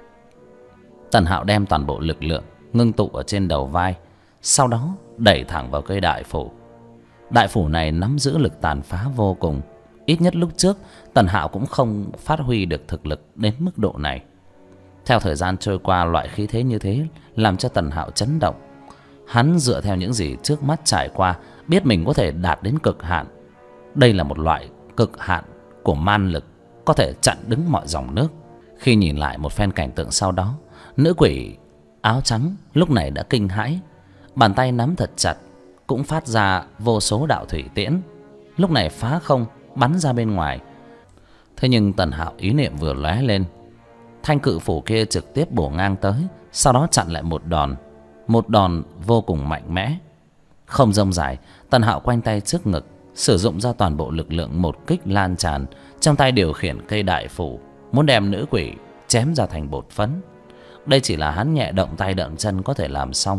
Tần Hạo đem toàn bộ lực lượng ngưng tụ ở trên đầu vai, sau đó đẩy thẳng vào cây đại phủ. Đại phủ này nắm giữ lực tàn phá vô cùng. Ít nhất lúc trước Tần Hạo cũng không phát huy được thực lực đến mức độ này. Theo thời gian trôi qua, loại khí thế như thế làm cho Tần Hạo chấn động. Hắn dựa theo những gì trước mắt trải qua, biết mình có thể đạt đến cực hạn. Đây là một loại cực hạn của man lực, có thể chặn đứng mọi dòng nước. Khi nhìn lại một phen cảnh tượng sau đó, nữ quỷ áo trắng lúc này đã kinh hãi. Bàn tay nắm thật chặt, cũng phát ra vô số đạo thủy tiễn, lúc này phá không bắn ra bên ngoài. Thế nhưng Tần Hạo ý niệm vừa lóe lên, thanh cự phủ kia trực tiếp bổ ngang tới, sau đó chặn lại một đòn vô cùng mạnh mẽ. Không rông dài, Tần Hạo quanh tay trước ngực, sử dụng ra toàn bộ lực lượng một kích lan tràn, trong tay điều khiển cây đại phủ, muốn đem nữ quỷ chém ra thành bột phấn. Đây chỉ là hắn nhẹ động tay động chân có thể làm xong.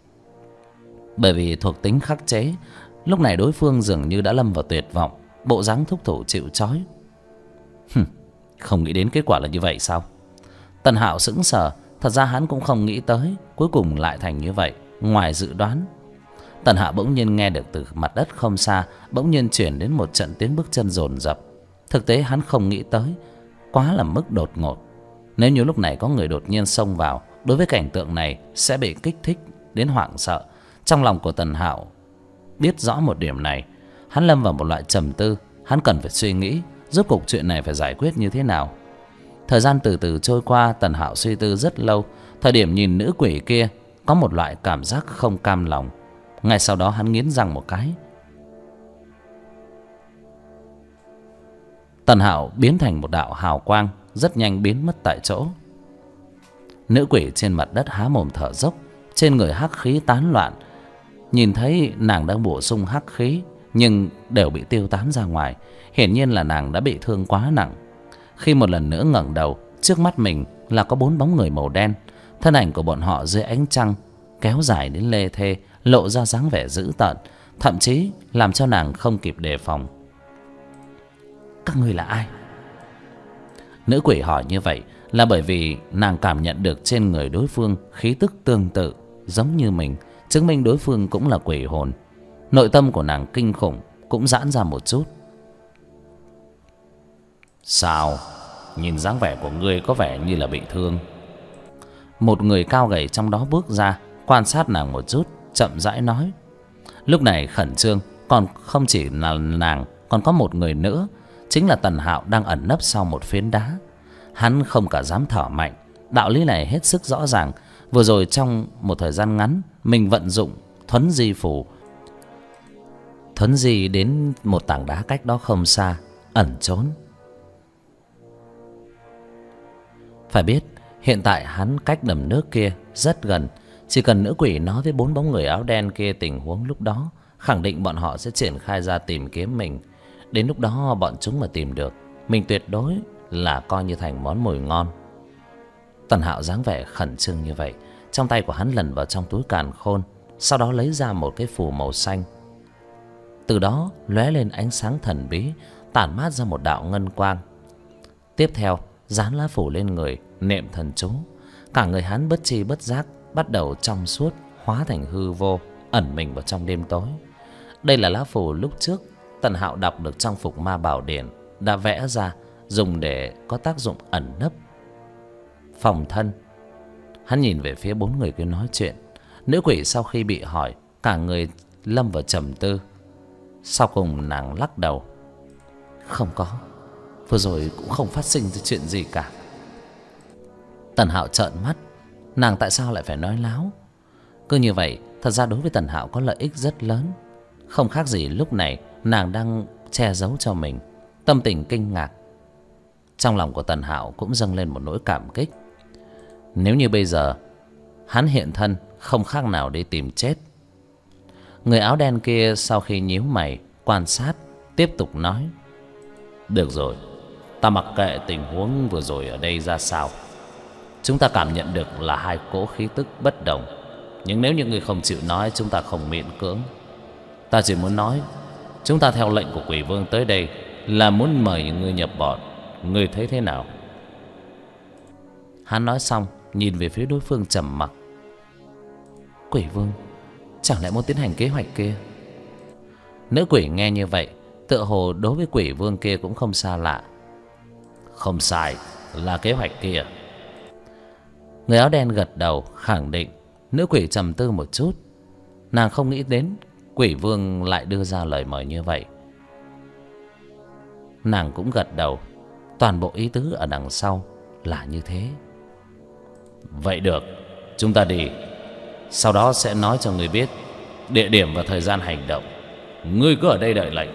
Bởi vì thuộc tính khắc chế, lúc này đối phương dường như đã lâm vào tuyệt vọng, bộ dáng thúc thủ chịu trói. Không nghĩ đến kết quả là như vậy sao? Tần Hạo sững sờ, Thật ra hắn cũng không nghĩ tới cuối cùng lại thành như vậy, ngoài dự đoán. Tần Hạo bỗng nhiên nghe được từ mặt đất không xa bỗng nhiên chuyển đến một trận tiếng bước chân dồn dập. Thực tế hắn không nghĩ tới, quá là mức đột ngột. Nếu như lúc này có người đột nhiên xông vào, đối với cảnh tượng này sẽ bị kích thích đến hoảng sợ. Trong lòng của Tần Hạo biết rõ một điểm này, hắn lâm vào một loại trầm tư. Hắn cần phải suy nghĩ rốt cuộc chuyện này phải giải quyết như thế nào. Thời gian từ từ trôi qua, Tần Hạo suy tư rất lâu. Thời điểm nhìn nữ quỷ kia, có một loại cảm giác không cam lòng. Ngay sau đó hắn nghiến răng một cái. Tần Hạo biến thành một đạo hào quang, rất nhanh biến mất tại chỗ. Nữ quỷ trên mặt đất há mồm thở dốc, trên người hắc khí tán loạn. Nhìn thấy nàng đang bổ sung hắc khí, nhưng đều bị tiêu tán ra ngoài. Hiển nhiên là nàng đã bị thương quá nặng. Khi một lần nữa ngẩng đầu, trước mắt mình là có 4 bóng người màu đen. Thân ảnh của bọn họ dưới ánh trăng kéo dài đến lê thê, lộ ra dáng vẻ dữ tợn, thậm chí làm cho nàng không kịp đề phòng. Các ngươi là ai? Nữ quỷ hỏi như vậy là bởi vì nàng cảm nhận được trên người đối phương khí tức tương tự giống như mình, chứng minh đối phương cũng là quỷ hồn. Nội tâm của nàng kinh khủng cũng giãn ra một chút. Sao? Nhìn dáng vẻ của ngươi có vẻ như là bị thương. Một người cao gầy trong đó bước ra, quan sát nàng một chút, chậm rãi nói. Lúc này khẩn trương còn không chỉ là nàng, còn có một người nữa, chính là Tần Hạo đang ẩn nấp sau một phiến đá. Hắn không cả dám thở mạnh. Đạo lý này hết sức rõ ràng. Vừa rồi trong một thời gian ngắn, mình vận dụng thuấn di phù, thuấn di đến một tảng đá cách đó không xa, ẩn trốn. Phải biết hiện tại hắn cách đầm nước kia rất gần. Chỉ cần nữ quỷ nói với 4 bóng người áo đen kia tình huống lúc đó, khẳng định bọn họ sẽ triển khai ra tìm kiếm mình. Đến lúc đó bọn chúng mà tìm được mình, tuyệt đối là coi như thành món mồi ngon. Tần Hạo dáng vẻ khẩn trương như vậy, trong tay của hắn lần vào trong túi càn khôn, sau đó lấy ra một cái phù màu xanh. Từ đó lóe lên ánh sáng thần bí, tản mát ra một đạo ngân quang. Tiếp theo dán lá phù lên người, niệm thần chú. Cả người hắn bất tri bất giác bắt đầu trong suốt, hóa thành hư vô, ẩn mình vào trong đêm tối. Đây là lá phù lúc trước Tần Hạo đọc được trong Phục Ma Bảo Điển đã vẽ ra, dùng để có tác dụng ẩn nấp, phòng thân. Hắn nhìn về phía 4 người kia nói chuyện. Nữ quỷ sau khi bị hỏi, cả người lâm vào trầm tư. Sau cùng nàng lắc đầu. Không có, vừa rồi cũng không phát sinh ra chuyện gì cả. Tần Hạo trợn mắt. Nàng tại sao lại phải nói láo? Cứ như vậy, thật ra đối với Tần Hạo có lợi ích rất lớn. Không khác gì lúc này nàng đang che giấu cho mình. Tâm tình kinh ngạc. Trong lòng của Tần Hạo cũng dâng lên một nỗi cảm kích. Nếu như bây giờ hắn hiện thân, không khác nào đi tìm chết. Người áo đen kia sau khi nhíu mày quan sát, tiếp tục nói. Được rồi, ta mặc kệ tình huống vừa rồi ở đây ra sao. Chúng ta cảm nhận được là 2 cỗ khí tức bất đồng. Nhưng nếu như người không chịu nói, chúng ta không miễn cưỡng. Ta chỉ muốn nói, chúng ta theo lệnh của Quỷ Vương tới đây là muốn mời những người nhập bọn. Ngươi thấy thế nào? Hắn nói xong nhìn về phía đối phương trầm mặc. Quỷ Vương chẳng lẽ muốn tiến hành kế hoạch kia? Nữ quỷ nghe như vậy, tựa hồ đối với Quỷ Vương kia cũng không xa lạ. Không sai, là kế hoạch kia. Người áo đen gật đầu khẳng định. Nữ quỷ trầm tư một chút. Nàng không nghĩ đến Quỷ Vương lại đưa ra lời mời như vậy. Nàng cũng gật đầu. Toàn bộ ý tứ ở đằng sau là như thế. Vậy được, chúng ta đi. Sau đó sẽ nói cho người biết địa điểm và thời gian hành động. Ngươi cứ ở đây đợi lệnh.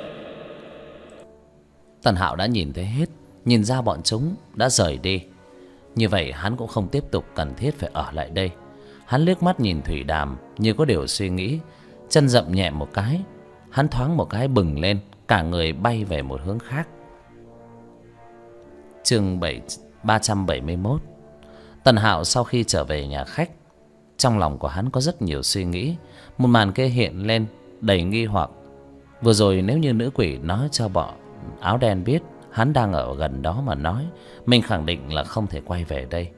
Tần Hạo đã nhìn thấy hết, nhìn ra bọn chúng đã rời đi. Như vậy hắn cũng không tiếp tục cần thiết phải ở lại đây. Hắn liếc mắt nhìn Thủy Đàm như có điều suy nghĩ, chân dậm nhẹ một cái. Hắn thoáng một cái bừng lên, cả người bay về một hướng khác. Chương 371. Tần Hạo sau khi trở về nhà khách, trong lòng của hắn có rất nhiều suy nghĩ. Một màn kia hiện lên đầy nghi hoặc. Vừa rồi nếu như nữ quỷ nói cho bọn áo đen biết hắn đang ở gần đó mà nói, mình khẳng định là không thể quay về đây.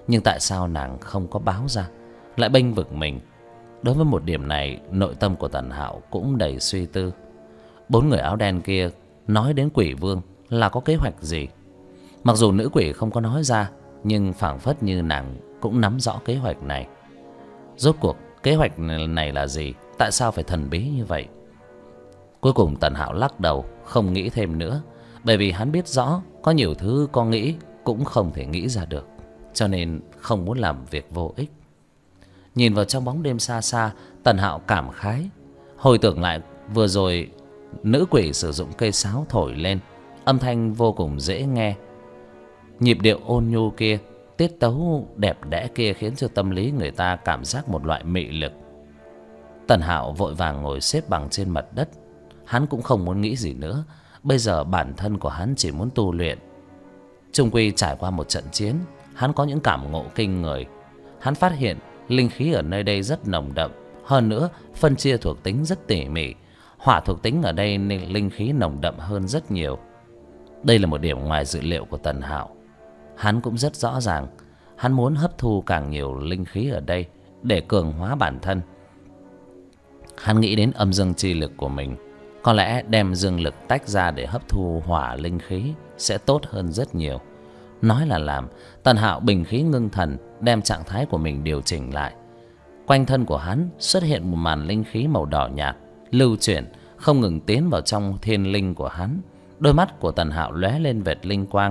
Nhưng tại sao nàng không có báo ra, lại bênh vực mình? Đối với một điểm này, nội tâm của Tần Hạo cũng đầy suy tư. 4 người áo đen kia nói đến quỷ vương là có kế hoạch gì? Mặc dù nữ quỷ không có nói ra, nhưng phảng phất như nàng cũng nắm rõ kế hoạch này. Rốt cuộc kế hoạch này là gì? Tại sao phải thần bí như vậy? Cuối cùng Tần Hạo lắc đầu, không nghĩ thêm nữa. Bởi vì hắn biết rõ có nhiều thứ có nghĩ cũng không thể nghĩ ra được, cho nên không muốn làm việc vô ích. Nhìn vào trong bóng đêm xa xa, Tần Hạo cảm khái. Hồi tưởng lại vừa rồi nữ quỷ sử dụng cây sáo thổi lên, âm thanh vô cùng dễ nghe. Nhịp điệu ôn nhu kia, tiết tấu đẹp đẽ kia khiến cho tâm lý người ta cảm giác một loại mị lực. Tần Hạo vội vàng ngồi xếp bằng trên mặt đất. Hắn cũng không muốn nghĩ gì nữa. Bây giờ bản thân của hắn chỉ muốn tu luyện. Chung quy trải qua một trận chiến, hắn có những cảm ngộ kinh người. Hắn phát hiện linh khí ở nơi đây rất nồng đậm. Hơn nữa phân chia thuộc tính rất tỉ mỉ. Hỏa thuộc tính ở đây nên linh khí nồng đậm hơn rất nhiều. Đây là một điểm ngoài dự liệu của Tần Hạo. Hắn cũng rất rõ ràng, hắn muốn hấp thu càng nhiều linh khí ở đây để cường hóa bản thân. Hắn nghĩ đến âm dương chi lực của mình, có lẽ đem dương lực tách ra để hấp thu hỏa linh khí sẽ tốt hơn rất nhiều. Nói là làm, Tần Hạo bình khí ngưng thần, đem trạng thái của mình điều chỉnh lại. Quanh thân của hắn xuất hiện một màn linh khí màu đỏ nhạt, lưu chuyển, không ngừng tiến vào trong thiên linh của hắn. Đôi mắt của Tần Hạo lóe lên vệt linh quang.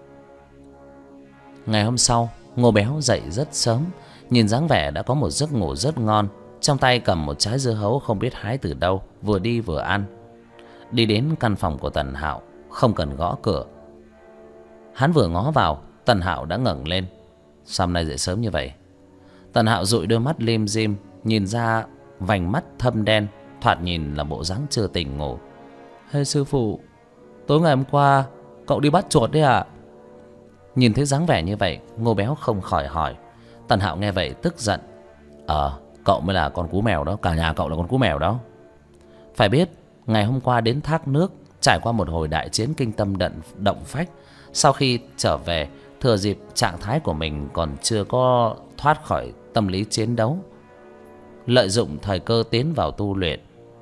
Ngày hôm sau, Ngô Béo dậy rất sớm, nhìn dáng vẻ đã có một giấc ngủ rất ngon. Trong tay cầm một trái dưa hấu không biết hái từ đâu, vừa đi vừa ăn. Đi đến căn phòng của Tần Hạo, không cần gõ cửa. Hắn vừa ngó vào, Tần Hạo đã ngẩng lên. Sao hôm nay dậy sớm như vậy? Tần Hạo dụi đôi mắt lim dim, nhìn ra vành mắt thâm đen, thoạt nhìn là bộ dáng chưa tỉnh ngủ. Hey sư phụ, tối ngày hôm qua cậu đi bắt chuột đấy à? Nhìn thấy dáng vẻ như vậy, Ngô Béo không khỏi hỏi. Tần Hạo nghe vậy tức giận. Cậu mới là con cú mèo đó, cả nhà cậu là con cú mèo đó. Phải biết, ngày hôm qua đến thác nước, trải qua một hồi đại chiến kinh tâm động phách. Sau khi trở về, thừa dịp trạng thái của mình còn chưa có thoát khỏi tâm lý chiến đấu, lợi dụng thời cơ tiến vào tu luyện.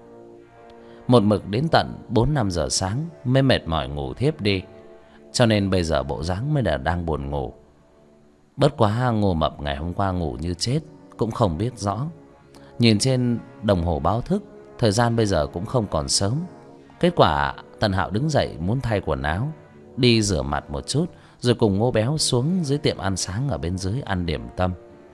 Một mực đến tận 4-5 giờ sáng mới mệt mỏi ngủ thiếp đi, cho nên bây giờ bộ dáng mới là đang buồn ngủ. Bất quá Ngô Mập ngày hôm qua ngủ như chết, cũng không biết rõ. Nhìn trên đồng hồ báo thức, thời gian bây giờ cũng không còn sớm. Kết quả Tần Hạo đứng dậy muốn thay quần áo, đi rửa mặt một chút, rồi cùng Ngô Béo xuống dưới tiệm ăn sáng ở bên dưới ăn điểm tâm.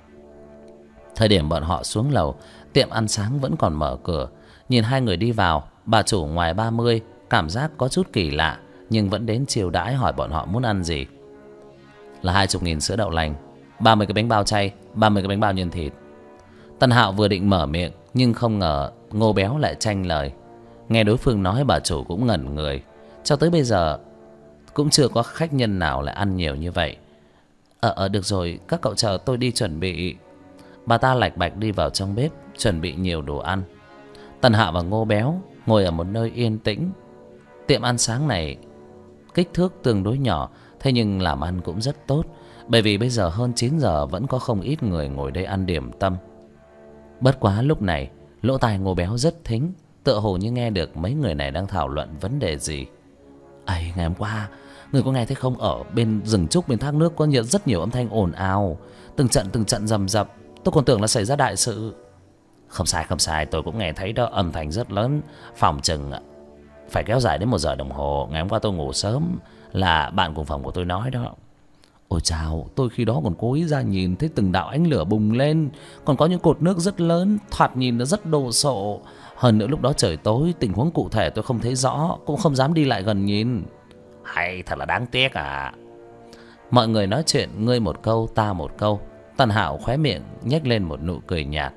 Thời điểm bọn họ xuống lầu, tiệm ăn sáng vẫn còn mở cửa. Nhìn hai người đi vào, bà chủ ngoài 30 cảm giác có chút kỳ lạ, nhưng vẫn đến chiêu đãi hỏi bọn họ muốn ăn gì. Là 20.000 sữa đậu lành, 30 cái bánh bao chay, 30 cái bánh bao nhân thịt. Tần Hạo vừa định mở miệng, nhưng không ngờ Ngô Béo lại tranh lời. Nghe đối phương nói, bà chủ cũng ngẩn người. Cho tới bây giờ cũng chưa có khách nhân nào lại ăn nhiều như vậy. Được rồi, các cậu chờ tôi đi chuẩn bị. Bà ta lạch bạch đi vào trong bếp, chuẩn bị nhiều đồ ăn. Tần Hạo và Ngô Béo ngồi ở một nơi yên tĩnh. Tiệm ăn sáng này kích thước tương đối nhỏ, thế nhưng làm ăn cũng rất tốt. Bởi vì bây giờ hơn 9 giờ vẫn có không ít người ngồi đây ăn điểm tâm. Bất quá lúc này, lỗ tai Ngô Béo rất thính, tựa hồ như nghe được mấy người này đang thảo luận vấn đề gì. Ngày hôm qua, người có nghe thấy không? Ở bên rừng trúc, bên thác nước có rất nhiều âm thanh ồn ào, từng trận rầm rập. Tôi còn tưởng là xảy ra đại sự. Không sai, tôi cũng nghe thấy đó, âm thanh rất lớn. Phòng chừng phải kéo dài đến 1 giờ đồng hồ. Ngày hôm qua tôi ngủ sớm, là bạn cùng phòng của tôi nói đó. Ôi chào, tôi khi đó còn cố ý ra nhìn thấy từng đạo ánh lửa bùng lên, còn có những cột nước rất lớn, thoạt nhìn nó rất đồ sộ. Hơn nữa lúc đó trời tối, tình huống cụ thể tôi không thấy rõ, cũng không dám đi lại gần nhìn. Hay thật là đáng tiếc à. Mọi người nói chuyện, ngươi một câu ta một câu. Tần Hạo khóe miệng nhếch lên một nụ cười nhạt.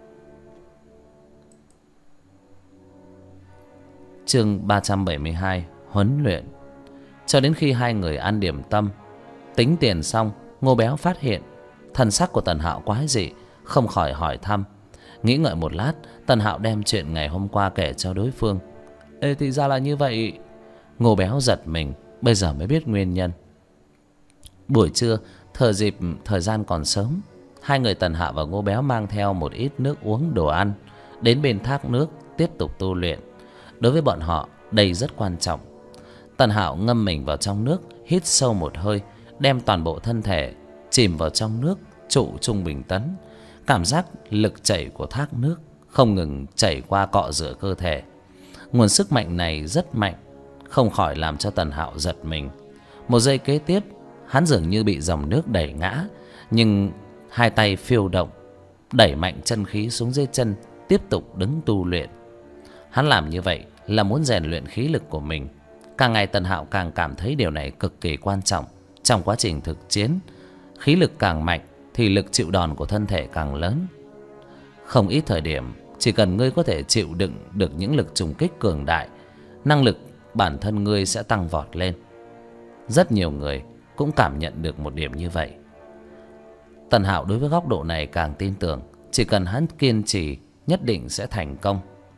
Chương 372, huấn luyện. Cho đến khi hai người ăn điểm tâm, tính tiền xong, Ngô Béo phát hiện thần sắc của Tần Hạo quái dị, không khỏi hỏi thăm. Nghĩ ngợi một lát, Tần Hạo đem chuyện ngày hôm qua kể cho đối phương. Ê, thì ra là như vậy. Ngô Béo giật mình, bây giờ mới biết nguyên nhân. Buổi trưa, Thừa dịp thời gian còn sớm, hai người Tần Hạo và Ngô Béo mang theo một ít nước uống đồ ăn đến bên thác nước tiếp tục tu luyện. Đối với bọn họ đây rất quan trọng. Tần Hạo ngâm mình vào trong nước, hít sâu một hơi, đem toàn bộ thân thể chìm vào trong nước trụ trung bình tấn. Cảm giác lực chảy của thác nước không ngừng chảy qua cọ rửa cơ thể. Nguồn sức mạnh này rất mạnh, không khỏi làm cho Tần Hạo giật mình. Một giây kế tiếp, hắn dường như bị dòng nước đẩy ngã, nhưng hai tay phiêu động, đẩy mạnh chân khí xuống dưới chân, tiếp tục đứng tu luyện. Hắn làm như vậy là muốn rèn luyện khí lực của mình. Càng ngày Tần Hạo càng cảm thấy điều này cực kỳ quan trọng. Trong quá trình thực chiến, khí lực càng mạnh thì lực chịu đòn của thân thể càng lớn. Không ít thời điểm, chỉ cần ngươi có thể chịu đựng được những lực trùng kích cường đại, năng lực bản thân ngươi sẽ tăng vọt lên. Rất nhiều người cũng cảm nhận được một điểm như vậy. Tần Hạo đối với góc độ này càng tin tưởng, chỉ cần hắn kiên trì nhất định sẽ thành công.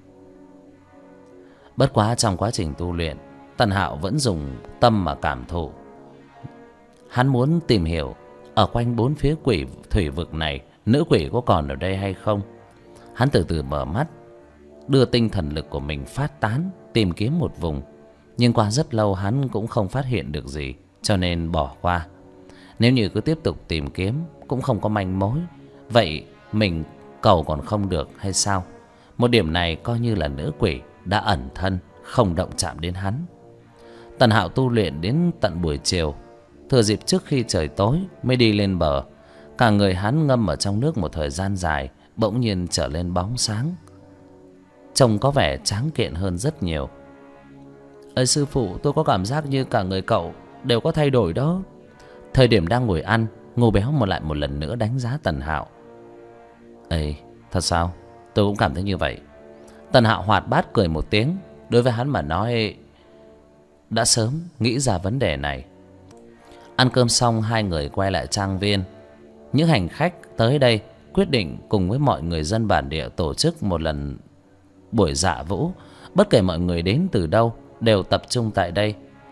Bất quá trong quá trình tu luyện, Tần Hạo vẫn dùng tâm mà cảm thụ. Hắn muốn tìm hiểu ở quanh bốn phía quỷ thủy vực này, nữ quỷ có còn ở đây hay không. Hắn từ từ mở mắt, đưa tinh thần lực của mình phát tán, tìm kiếm một vùng. Nhưng qua rất lâu hắn cũng không phát hiện được gì, cho nên bỏ qua. Nếu như cứ tiếp tục tìm kiếm cũng không có manh mối, vậy mình cầu còn không được hay sao? Một điểm này coi như là nữ quỷ đã ẩn thân, không động chạm đến hắn. Tần Hạo tu luyện đến tận buổi chiều, thừa dịp trước khi trời tối mới đi lên bờ. Cả người hắn ngâm ở trong nước một thời gian dài, bỗng nhiên trở lên bóng sáng, trông có vẻ tráng kiện hơn rất nhiều. Ơi sư phụ, tôi có cảm giác như cả người cậu đều có thay đổi đó. Thời điểm đang ngồi ăn, Ngô Béo một lần nữa đánh giá Tần Hạo. Ê, thật sao? Tôi cũng cảm thấy như vậy. Tần Hạo hoạt bát cười một tiếng. Đối với hắn mà nói, đã sớm nghĩ ra vấn đề này. Ăn cơm xong, hai người quay lại trang viên. Những hành khách tới đây quyết định cùng với mọi người dân bản địa tổ chức một lần buổi dạ vũ. Bất kể mọi người đến từ đâu đều tập trung tại đây,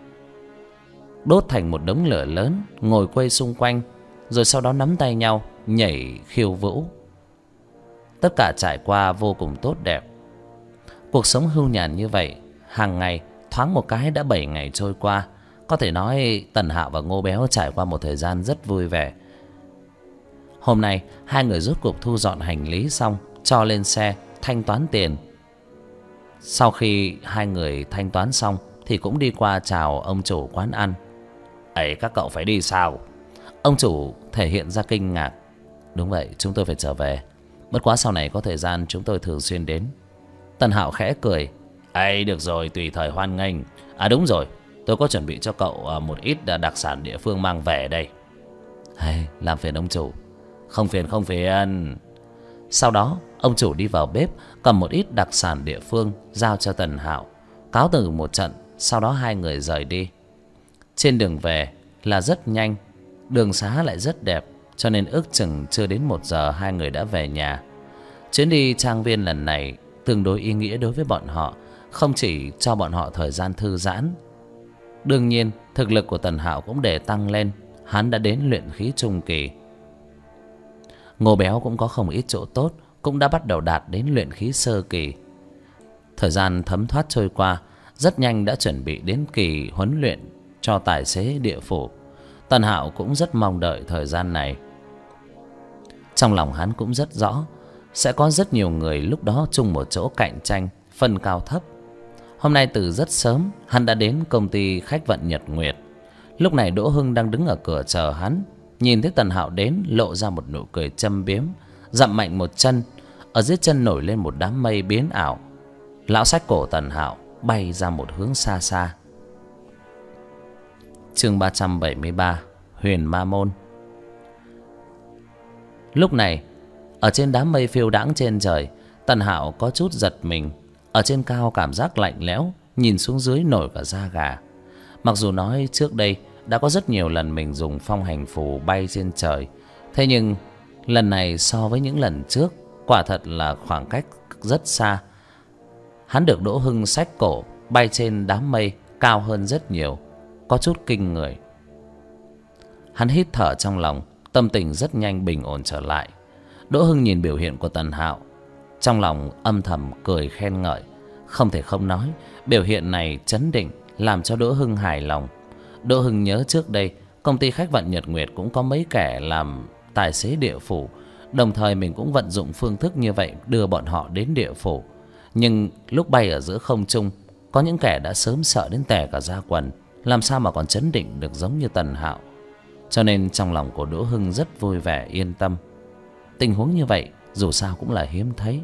đốt thành một đống lửa lớn, ngồi quây xung quanh, rồi sau đó nắm tay nhau nhảy khiêu vũ. Tất cả trải qua vô cùng tốt đẹp. Cuộc sống hưu nhàn như vậy, hàng ngày thoáng một cái đã 7 ngày trôi qua. Có thể nói Tần Hạo và Ngô Béo trải qua một thời gian rất vui vẻ. Hôm nay hai người rốt cuộc thu dọn hành lý xong, cho lên xe thanh toán tiền. Sau khi hai người thanh toán xong thì cũng đi qua chào ông chủ quán ăn. Ấy, các cậu phải đi sao? Ông chủ thể hiện ra kinh ngạc. Đúng vậy, chúng tôi phải trở về. Bất quá sau này có thời gian chúng tôi thường xuyên đến. Tần Hạo khẽ cười. Ấy, được rồi, tùy thời hoan nghênh. À đúng rồi, tôi có chuẩn bị cho cậu một ít đặc sản địa phương mang về đây. Hay, làm phiền ông chủ. Không phiền, không phiền. Sau đó ông chủ đi vào bếp, cầm một ít đặc sản địa phương giao cho Tần Hạo, cáo từ một trận. Sau đó hai người rời đi. Trên đường về là rất nhanh, đường xá lại rất đẹp, cho nên ước chừng chưa đến 1 giờ hai người đã về nhà. Chuyến đi trang viên lần này tương đối ý nghĩa đối với bọn họ, không chỉ cho bọn họ thời gian thư giãn. Đương nhiên thực lực của Tần Hạo cũng để tăng lên, hắn đã đến luyện khí trung kỳ. Ngô Béo cũng có không ít chỗ tốt, cũng đã bắt đầu đạt đến luyện khí sơ kỳ. Thời gian thấm thoát trôi qua, rất nhanh đã chuẩn bị đến kỳ huấn luyện cho tài xế địa phủ. Tần Hạo cũng rất mong đợi thời gian này. Trong lòng hắn cũng rất rõ, sẽ có rất nhiều người lúc đó chung một chỗ cạnh tranh, phân cao thấp. Hôm nay từ rất sớm, hắn đã đến công ty khách vận Nhật Nguyệt. Lúc này Đỗ Hưng đang đứng ở cửa chờ hắn. Nhìn thấy Tần Hạo đến, lộ ra một nụ cười châm biếm, dậm mạnh một chân. Ở dưới chân nổi lên một đám mây biến ảo. Lão xách cổ Tần Hạo bay ra một hướng xa xa. Chương 373, Huyền Ma Môn. Lúc này, ở trên đám mây phiêu đãng trên trời, Tần Hạo có chút giật mình. Ở trên cao cảm giác lạnh lẽo, nhìn xuống dưới nổi cả da gà. Mặc dù nói trước đây đã có rất nhiều lần mình dùng phong hành phù bay trên trời, thế nhưng lần này so với những lần trước, quả thật là khoảng cách rất xa. Hắn được Đỗ Hưng xách cổ bay trên đám mây cao hơn rất nhiều, có chút kinh người. Hắn hít thở trong lòng, tâm tình rất nhanh bình ổn trở lại. Đỗ Hưng nhìn biểu hiện của Tần Hạo, trong lòng âm thầm cười khen ngợi. Không thể không nói, biểu hiện này trấn định làm cho Đỗ Hưng hài lòng. Đỗ Hưng nhớ trước đây công ty khách vận Nhật Nguyệt cũng có mấy kẻ làm tài xế địa phủ, đồng thời mình cũng vận dụng phương thức như vậy đưa bọn họ đến địa phủ. Nhưng lúc bay ở giữa không trung, có những kẻ đã sớm sợ đến tè cả da quần, làm sao mà còn trấn định được giống như Tần Hạo. Cho nên trong lòng của Đỗ Hưng rất vui vẻ yên tâm. Tình huống như vậy dù sao cũng là hiếm thấy.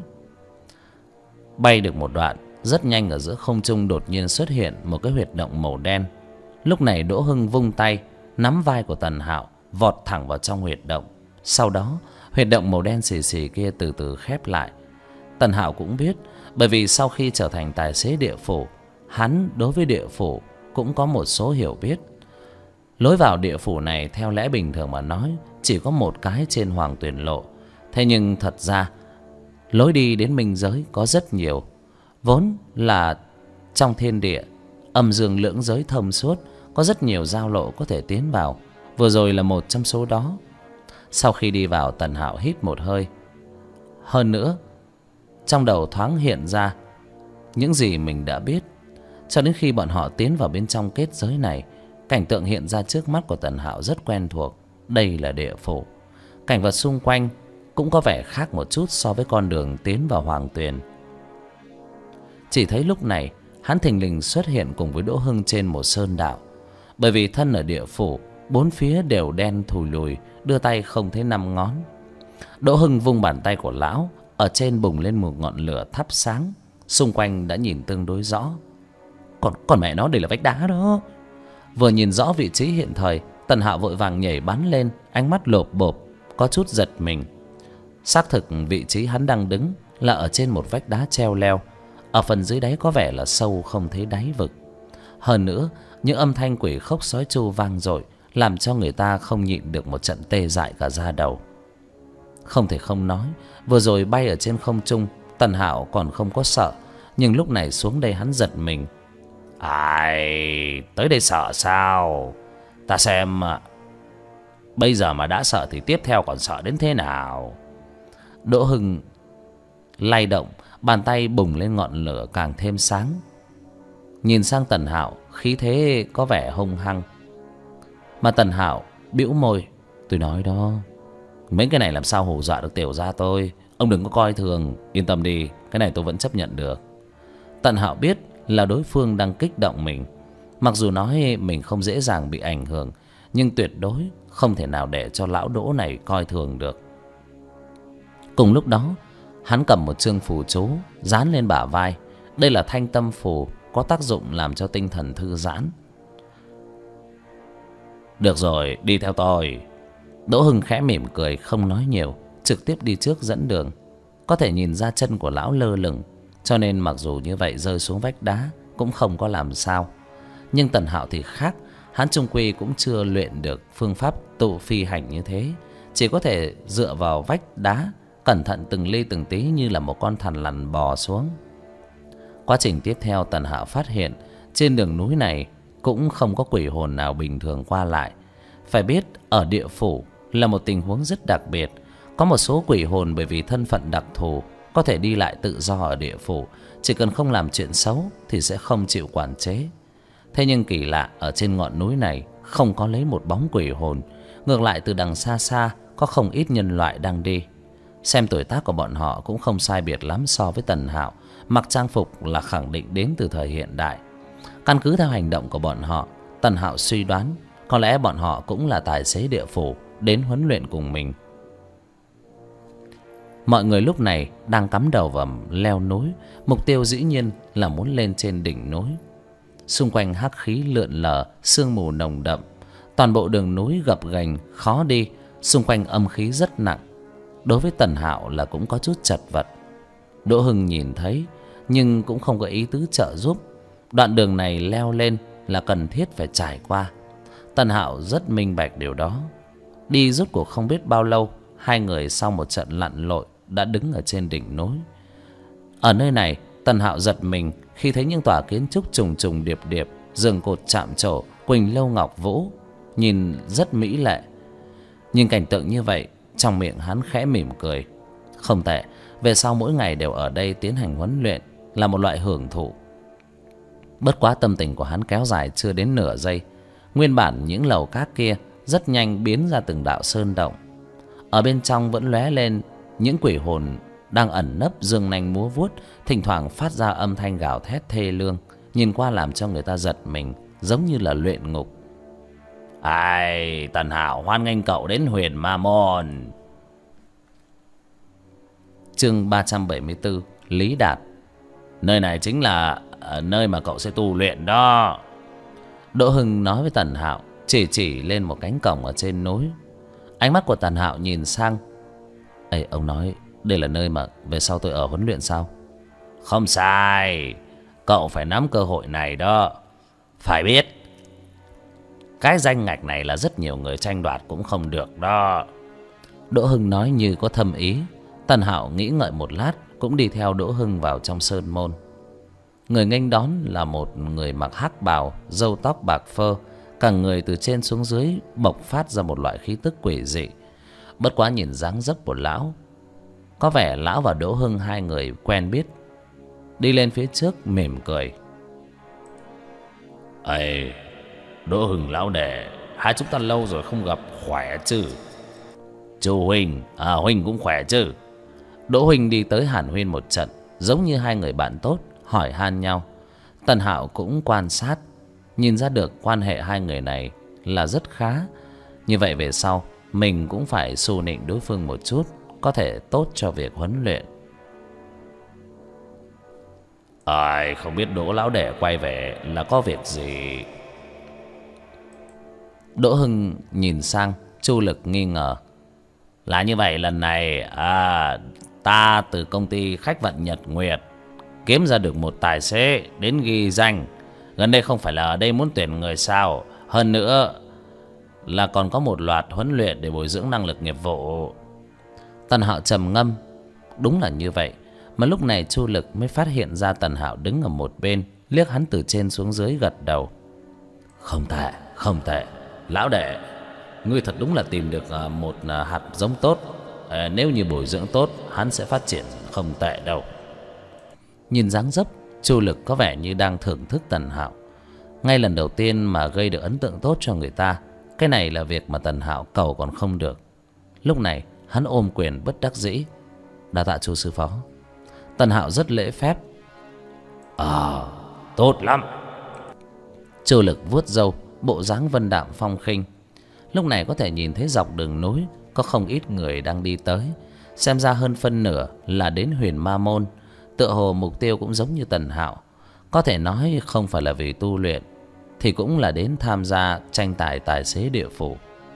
Bay được một đoạn, rất nhanh ở giữa không trung đột nhiên xuất hiện một cái huyệt động màu đen. Lúc này Đỗ Hưng vung tay nắm vai của Tần Hạo, vọt thẳng vào trong huyệt động. Sau đó huyệt động màu đen xì xì kia từ từ khép lại. Tần Hạo cũng biết, bởi vì sau khi trở thành tài xế địa phủ, hắn đối với địa phủ cũng có một số hiểu biết. Lối vào địa phủ này theo lẽ bình thường mà nói chỉ có một cái trên Hoàng Tuyền Lộ. Thế nhưng thật ra lối đi đến minh giới có rất nhiều. Vốn là trong thiên địa âm dương lưỡng giới thông suốt, có rất nhiều giao lộ có thể tiến vào. Vừa rồi là một trong số đó. Sau khi đi vào, Tần Hạo hít một hơi. Hơn nữa, trong đầu thoáng hiện ra những gì mình đã biết. Cho đến khi bọn họ tiến vào bên trong kết giới này, cảnh tượng hiện ra trước mắt của Tần Hạo rất quen thuộc. Đây là địa phủ. Cảnh vật xung quanh cũng có vẻ khác một chút so với con đường tiến vào Hoàng Tuyền. Chỉ thấy lúc này hắn thình lình xuất hiện cùng với Đỗ Hưng trên một sơn đạo. Bởi vì thân ở địa phủ, bốn phía đều đen thùi lùi, đưa tay không thấy năm ngón. Đỗ Hưng vung bàn tay của lão, ở trên bùng lên một ngọn lửa thắp sáng, xung quanh đã nhìn tương đối rõ. Còn mẹ nó, đây là vách đá đó. Vừa nhìn rõ vị trí hiện thời, Tần Hạo vội vàng nhảy bắn lên, ánh mắt lộp bộp, có chút giật mình. Xác thực vị trí hắn đang đứng là ở trên một vách đá treo leo. Ở phần dưới đáy có vẻ là sâu không thấy đáy vực. Hơn nữa, những âm thanh quỷ khóc sói tru vang dội làm cho người ta không nhịn được một trận tê dại cả da đầu. Không thể không nói, vừa rồi bay ở trên không trung, Tần Hạo còn không có sợ, nhưng lúc này xuống đây hắn giật mình. Ai, tới đây sợ sao? Ta xem bây giờ mà đã sợ thì tiếp theo còn sợ đến thế nào? Đỗ Hưng lay động, bàn tay bùng lên ngọn lửa càng thêm sáng. Nhìn sang Tần Hạo, khí thế có vẻ hung hăng. Mà Tần Hạo bĩu môi. Tôi nói đó, mấy cái này làm sao hù dọa được tiểu gia tôi. Ông đừng có coi thường, yên tâm đi, cái này tôi vẫn chấp nhận được. Tần Hạo biết là đối phương đang kích động mình. Mặc dù nói mình không dễ dàng bị ảnh hưởng, nhưng tuyệt đối không thể nào để cho lão Đỗ này coi thường được. Cùng lúc đó, hắn cầm một chương phù chú dán lên bả vai. Đây là thanh tâm phù, có tác dụng làm cho tinh thần thư giãn. Được rồi, đi theo tôi. Đỗ Hưng khẽ mỉm cười, không nói nhiều, trực tiếp đi trước dẫn đường. Có thể nhìn ra chân của lão lơ lửng, cho nên mặc dù như vậy rơi xuống vách đá cũng không có làm sao. Nhưng Tần Hạo thì khác, hắn chung quy cũng chưa luyện được phương pháp tụ phi hành như thế, chỉ có thể dựa vào vách đá, cẩn thận từng ly từng tí như là một con thằn lằn bò xuống. Quá trình tiếp theo, Tần Hạo phát hiện trên đường núi này cũng không có quỷ hồn nào bình thường qua lại. Phải biết ở địa phủ là một tình huống rất đặc biệt. Có một số quỷ hồn bởi vì thân phận đặc thù có thể đi lại tự do ở địa phủ, chỉ cần không làm chuyện xấu thì sẽ không chịu quản chế. Thế nhưng kỳ lạ, ở trên ngọn núi này không có lấy một bóng quỷ hồn. Ngược lại từ đằng xa xa có không ít nhân loại đang đi. Xem tuổi tác của bọn họ cũng không sai biệt lắm so với Tần Hạo, mặc trang phục là khẳng định đến từ thời hiện đại. Căn cứ theo hành động của bọn họ, Tần Hạo suy đoán có lẽ bọn họ cũng là tài xế địa phủ đến huấn luyện cùng mình. Mọi người lúc này đang cắm đầu vào leo núi, mục tiêu dĩ nhiên là muốn lên trên đỉnh núi. Xung quanh hắc khí lượn lờ, sương mù nồng đậm, toàn bộ đường núi gập ghềnh khó đi, xung quanh âm khí rất nặng. Đối với Tần Hạo là cũng có chút chật vật. Đỗ Hưng nhìn thấy nhưng cũng không có ý tứ trợ giúp. Đoạn đường này leo lên là cần thiết phải trải qua. Tần Hạo rất minh bạch điều đó. Đi rốt cuộc không biết bao lâu, hai người sau một trận lặn lội đã đứng ở trên đỉnh núi. Ở nơi này, Tần Hạo giật mình khi thấy những tòa kiến trúc trùng trùng điệp điệp, giường cột chạm trổ, quỳnh lâu ngọc vũ. nhìn rất mỹ lệ. Nhìn cảnh tượng như vậy, trong miệng hắn khẽ mỉm cười. Không tệ, về sau mỗi ngày đều ở đây tiến hành huấn luyện là một loại hưởng thụ. Bất quá tâm tình của hắn kéo dài chưa đến nửa giây. Nguyên bản những lầu cát kia rất nhanh biến ra từng đạo sơn động. Ở bên trong vẫn lóe lên những quỷ hồn đang ẩn nấp giương nanh múa vuốt, thỉnh thoảng phát ra âm thanh gào thét thê lương, nhìn qua làm cho người ta giật mình, giống như là luyện ngục. Ai, Tần Hạo hoan nghênh cậu đến Huyền Ma Môn. Chương 374, Lý Đạt. Nơi này chính là nơi mà cậu sẽ tu luyện đó. Đỗ Hưng nói với Tần Hạo, chỉ lên một cánh cổng ở trên núi. Ánh mắt của Tần Hạo nhìn sang. Ê, ông nói đây là nơi mà về sau tôi ở huấn luyện sao? Không sai, cậu phải nắm cơ hội này đó. Phải biết, cái danh ngạch này là rất nhiều người tranh đoạt cũng không được đó. Đỗ Hưng nói như có thâm ý. Tần Hạo nghĩ ngợi một lát, cũng đi theo Đỗ Hưng vào trong sơn môn. Người nghênh đón là một người mặc hắc bào, râu tóc bạc phơ, cả người từ trên xuống dưới bộc phát ra một loại khí tức quỷ dị. Bất quá nhìn dáng dấp của lão, có vẻ lão và Đỗ Hưng hai người quen biết. Đi lên phía trước mỉm cười. Ê, Đỗ Hưng lão đệ, hai chúng ta lâu rồi không gặp, khỏe chứ? Chú Huynh, Huynh cũng khỏe chứ? Đỗ Huynh đi tới hàn huyên một trận, giống như hai người bạn tốt, hỏi han nhau. Tần Hạo cũng quan sát, nhìn ra được quan hệ hai người này là rất khá. Như vậy về sau mình cũng phải xù nịnh đối phương một chút, có thể tốt cho việc huấn luyện. Ai, không biết Đỗ lão đệ quay về là có việc gì? Đỗ Hưng nhìn sang Chu Lực nghi ngờ. Là như vậy, lần này ta từ công ty khách vận Nhật Nguyệt kiếm ra được một tài xế đến ghi danh. Gần đây không phải là ở đây muốn tuyển người sao? Hơn nữa là còn có một loạt huấn luyện để bồi dưỡng năng lực nghiệp vụ. Tần Hạo trầm ngâm. Đúng là như vậy. Mà lúc này Chu Lực mới phát hiện ra Tần Hạo đứng ở một bên, liếc hắn từ trên xuống dưới gật đầu. Không tệ, không tệ. Lão đệ, ngươi thật đúng là tìm được một hạt giống tốt. Nếu như bồi dưỡng tốt, hắn sẽ phát triển không tệ đâu. Nhìn dáng dấp, Chu Lực có vẻ như đang thưởng thức Tần Hạo. Ngay lần đầu tiên mà gây được ấn tượng tốt cho người ta. Cái này là việc mà Tần Hạo cầu còn không được. Lúc này hắn ôm quyền bất đắc dĩ. Đa tạ Chu sư phó. Tần Hạo rất lễ phép. Tốt lắm. Chu Lực vuốt râu, bộ dáng vân đạm phong khinh. Lúc này có thể nhìn thấy dọc đường núi có không ít người đang đi tới. Xem ra hơn phân nửa là đến Huyền Ma Môn. Tựa hồ mục tiêu cũng giống như Tần Hạo. Có thể nói không phải là vì tu luyện, thì cũng là đến tham gia tranh tài tài xế địa phủ.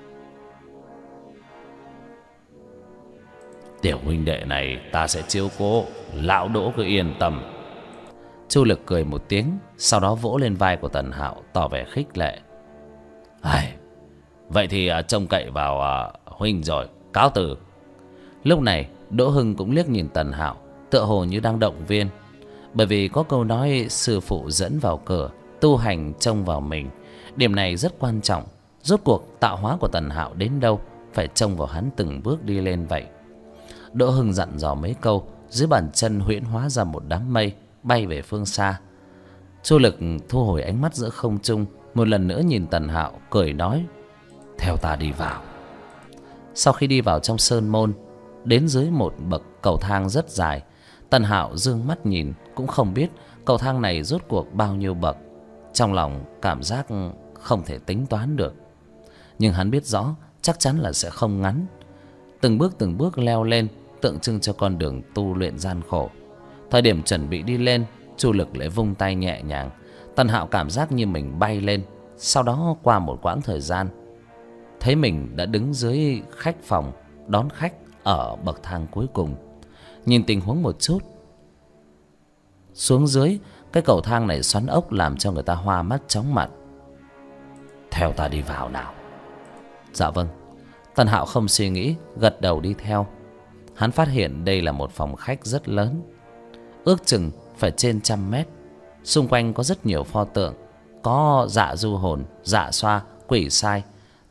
Tiểu huynh đệ này ta sẽ chiếu cố, lão Đỗ cứ yên tâm. Chu Lực cười một tiếng, sau đó vỗ lên vai của Tần Hạo, tỏ vẻ khích lệ. Vậy thì trông cậy vào huynh rồi, cáo từ. Lúc này Đỗ Hưng cũng liếc nhìn Tần Hạo, tựa hồ như đang động viên. Bởi vì có câu nói sư phụ dẫn vào cửa, tu hành trông vào mình. Điểm này rất quan trọng. Rốt cuộc tạo hóa của Tần Hạo đến đâu, phải trông vào hắn từng bước đi lên vậy. Đỗ Hưng dặn dò mấy câu, dưới bàn chân huyễn hóa ra một đám mây bay về phương xa. Chu Lực thu hồi ánh mắt giữa không trung, một lần nữa nhìn Tần Hạo, cười nói: theo ta đi vào. Sau khi đi vào trong sơn môn, đến dưới một bậc cầu thang rất dài. Tần Hạo dương mắt nhìn, cũng không biết cầu thang này rốt cuộc bao nhiêu bậc. Trong lòng cảm giác không thể tính toán được, nhưng hắn biết rõ chắc chắn là sẽ không ngắn. Từng bước leo lên, tượng trưng cho con đường tu luyện gian khổ. Thời điểm chuẩn bị đi lên, Chu Lực lại vung tay nhẹ nhàng. Tần Hạo cảm giác như mình bay lên. Sau đó qua một quãng thời gian, thấy mình đã đứng dưới khách phòng đón khách ở bậc thang cuối cùng. Nhìn tình huống một chút, xuống dưới cái cầu thang này xoắn ốc làm cho người ta hoa mắt chóng mặt. Theo ta đi vào nào. Dạ vâng. Tần Hạo không suy nghĩ, gật đầu đi theo. Hắn phát hiện đây là một phòng khách rất lớn, ước chừng phải trên 100 mét. Xung quanh có rất nhiều pho tượng, có dạ du hồn, dạ xoa, quỷ sai,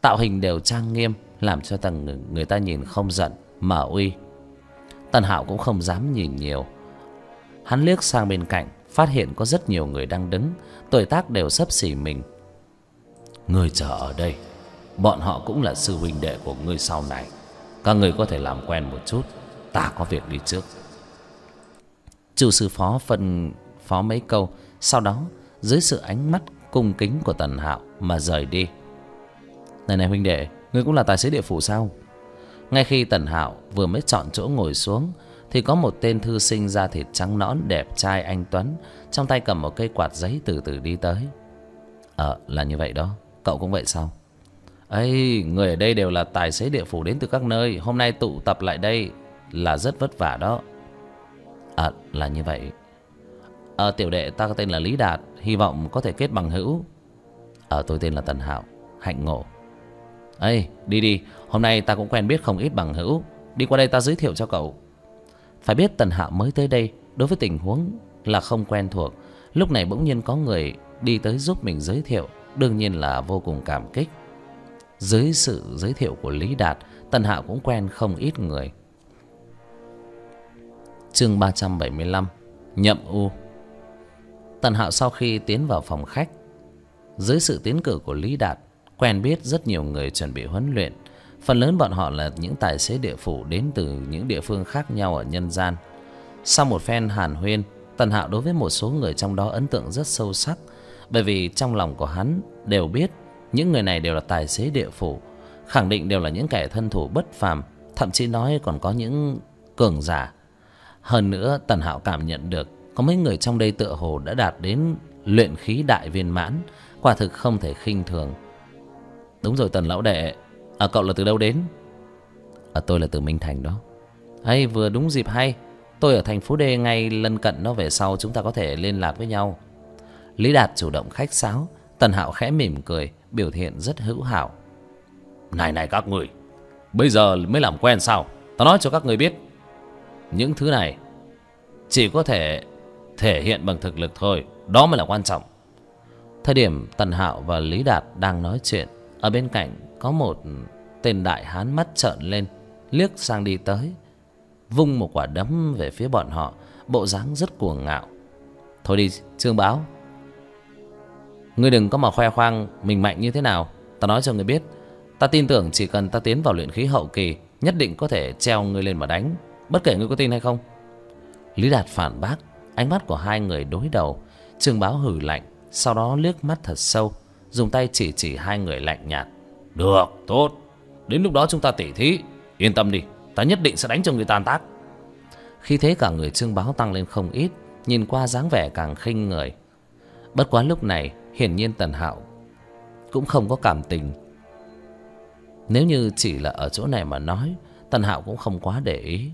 tạo hình đều trang nghiêm, làm cho người ta nhìn không giận mà uy. Tần Hạo cũng không dám nhìn nhiều. Hắn liếc sang bên cạnh, phát hiện có rất nhiều người đang đứng, tuổi tác đều xấp xỉ mình. Ngươi chờ ở đây, bọn họ cũng là sư huynh đệ của ngươi sau này, các ngươi có thể làm quen một chút, ta có việc đi trước. Chu sư phó phân phó mấy câu, sau đó dưới sự ánh mắt cung kính của Tần Hạo mà rời đi. Này huynh đệ, ngươi cũng là tài xế địa phủ sao? Ngay khi Tần Hạo vừa mới chọn chỗ ngồi xuống thì có một tên thư sinh da thịt trắng nõn, đẹp trai anh tuấn, trong tay cầm một cây quạt giấy từ từ đi tới. Là như vậy đó, cậu cũng vậy sao? Ấy, người ở đây đều là tài xế địa phủ đến từ các nơi, hôm nay tụ tập lại đây là rất vất vả đó. Là như vậy. Tiểu đệ ta tên là Lý Đạt, hy vọng có thể kết bằng hữu. Tôi tên là Tần Hạo, hạnh ngộ. Ê, đi, hôm nay ta cũng quen biết không ít bằng hữu, đi qua đây ta giới thiệu cho cậu. Phải biết Tần Hạo mới tới đây, đối với tình huống là không quen thuộc, lúc này bỗng nhiên có người đi tới giúp mình giới thiệu, đương nhiên là vô cùng cảm kích. Dưới sự giới thiệu của Lý Đạt, Tần Hạo cũng quen không ít người. Chương 375, Nhậm U. Tần Hạo sau khi tiến vào phòng khách, dưới sự tiến cử của Lý Đạt, quen biết rất nhiều người chuẩn bị huấn luyện. Phần lớn bọn họ là những tài xế địa phủ đến từ những địa phương khác nhau ở nhân gian. Sau một phen hàn huyên, Tần Hạo đối với một số người trong đó ấn tượng rất sâu sắc, bởi vì trong lòng của hắn đều biết những người này đều là tài xế địa phủ, khẳng định đều là những kẻ thân thủ bất phàm, thậm chí nói còn có những cường giả. Hơn nữa, Tần Hạo cảm nhận được có mấy người trong đây tựa hồ đã đạt đến luyện khí đại viên mãn, quả thực không thể khinh thường. Đúng rồi Tần lão đệ, cậu là từ đâu đến? Tôi là từ Minh Thành đó. Hay, vừa đúng dịp hay, tôi ở thành phố D ngay lân cận đó, về sau chúng ta có thể liên lạc với nhau. Lý Đạt chủ động khách sáo. Tần Hạo khẽ mỉm cười, biểu hiện rất hữu hảo. Này các người, bây giờ mới làm quen sao? Tao nói cho các người biết, những thứ này chỉ có thể hiện bằng thực lực thôi, đó mới là quan trọng. Thời điểm Tần Hạo và Lý Đạt đang nói chuyện, ở bên cạnh có một tên đại hán mắt trợn lên, liếc sang đi tới, vung một quả đấm về phía bọn họ, bộ dáng rất cuồng ngạo. Thôi đi Trương Báo, ngươi đừng có mà khoe khoang mình mạnh như thế nào. Ta nói cho ngươi biết, ta tin tưởng chỉ cần ta tiến vào luyện khí hậu kỳ, nhất định có thể treo ngươi lên mà đánh, bất kể ngươi có tin hay không. Lý Đạt phản bác. Ánh mắt của hai người đối đầu. Trương Báo hừ lạnh, sau đó liếc mắt thật sâu, dùng tay chỉ hai người lạnh nhạt. Được, tốt, đến lúc đó chúng ta tỉ thí. Yên tâm đi, ta nhất định sẽ đánh cho người tan tác. Khi thế cả người Trương Báo tăng lên không ít, nhìn qua dáng vẻ càng khinh người. Bất quá lúc này hiển nhiên Tần Hạo cũng không có cảm tình. Nếu như chỉ là ở chỗ này mà nói, Tần Hạo cũng không quá để ý.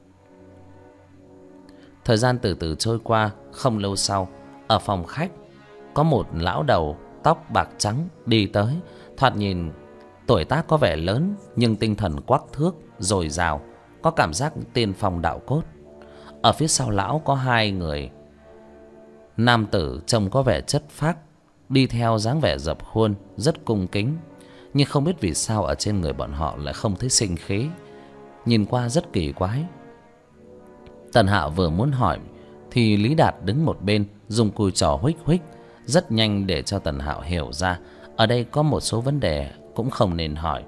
Thời gian từ từ trôi qua. Không lâu sau, ở phòng khách có một lão đầu tóc bạc trắng đi tới. Thoạt nhìn tuổi tác có vẻ lớn, nhưng tinh thần quắc thước dồi dào, có cảm giác tiên phong đạo cốt. Ở phía sau lão có hai người nam tử trông có vẻ chất phác, đi theo dáng vẻ dập khuôn, rất cung kính. Nhưng không biết vì sao ở trên người bọn họ lại không thấy sinh khí, nhìn qua rất kỳ quái. Tần Hạo vừa muốn hỏi thì Lý Đạt đứng một bên, dùng cùi trỏ huých huých, rất nhanh để cho Tần Hạo hiểu ra ở đây có một số vấn đề cũng không nên hỏi.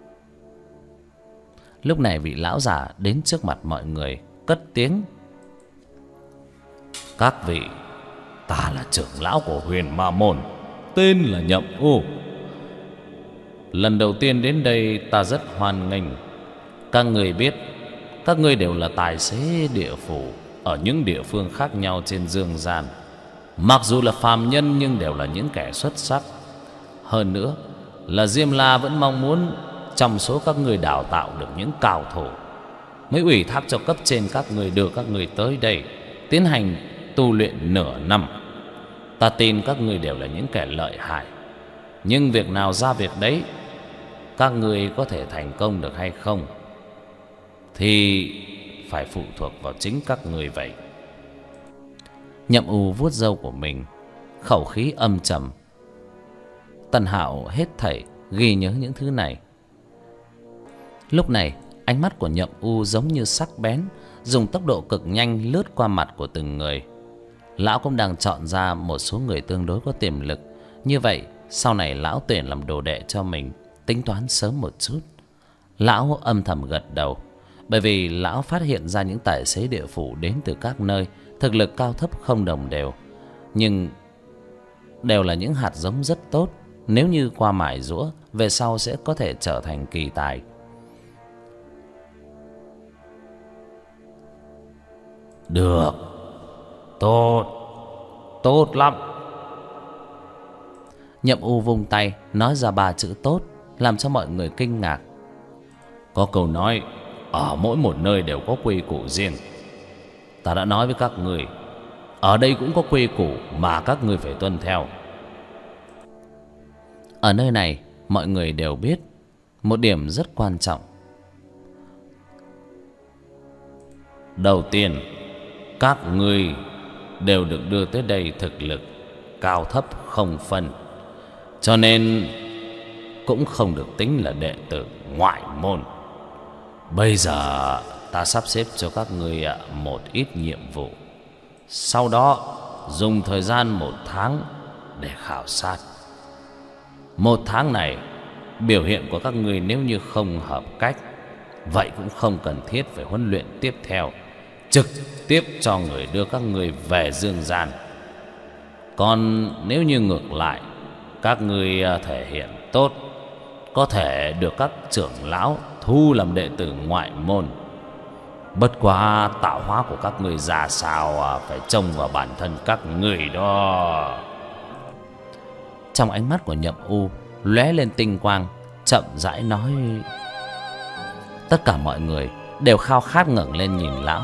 Lúc này vị lão giả đến trước mặt mọi người, cất tiếng. Các vị, ta là trưởng lão của Huyền Ma Môn, tên là Nhậm U. Lần đầu tiên đến đây ta rất hoan nghênh. Các người biết, các ngươi đều là tài xế địa phủ ở những địa phương khác nhau trên dương gian. Mặc dù là phàm nhân nhưng đều là những kẻ xuất sắc. Hơn nữa là Diêm La vẫn mong muốn trong số các ngươi đào tạo được những cao thủ, mới ủy thác cho cấp trên các ngươi đưa các ngươi tới đây tiến hành tu luyện nửa năm. Ta tin các ngươi đều là những kẻ lợi hại, nhưng việc nào ra việc đấy, các ngươi có thể thành công được hay không thì phải phụ thuộc vào chính các ngươi vậy. Nhậm U vuốt râu của mình, khẩu khí âm trầm. Tần Hạo hết thảy ghi nhớ những thứ này. Lúc này ánh mắt của Nhậm U giống như sắc bén, dùng tốc độ cực nhanh lướt qua mặt của từng người. Lão cũng đang chọn ra một số người tương đối có tiềm lực. Như vậy sau này lão tuyển làm đồ đệ cho mình, tính toán sớm một chút. Lão âm thầm gật đầu, bởi vì lão phát hiện ra những tài xế địa phủ đến từ các nơi, thực lực cao thấp không đồng đều, nhưng đều là những hạt giống rất tốt. Nếu như qua mài giũa, về sau sẽ có thể trở thành kỳ tài. Được, tốt, tốt lắm. Nhậm U vung tay nói ra 3 chữ tốt, làm cho mọi người kinh ngạc. Có câu nói, ở mỗi một nơi đều có quy củ riêng. Ta đã nói với các người, ở đây cũng có quy củ mà các ngươi phải tuân theo. Ở nơi này mọi người đều biết một điểm rất quan trọng. Đầu tiên, các ngươi đều được đưa tới đây thực lực cao thấp không phân, cho nên cũng không được tính là đệ tử ngoại môn. Bây giờ ta sắp xếp cho các ngươi một ít nhiệm vụ, sau đó dùng thời gian 1 tháng để khảo sát. 1 tháng này, biểu hiện của các ngươi nếu như không hợp cách, vậy cũng không cần thiết phải huấn luyện tiếp theo, trực tiếp cho người đưa các ngươi về dương gian. Còn nếu như ngược lại, các ngươi thể hiện tốt, có thể được các trưởng lão thu làm đệ tử ngoại môn. Bất quá tạo hóa của các ngươi ra sao phải trông vào bản thân các ngươi đó. Trong ánh mắt của Nhậm U lóe lên tinh quang, chậm rãi nói. Tất cả mọi người đều khao khát ngẩng lên nhìn lão.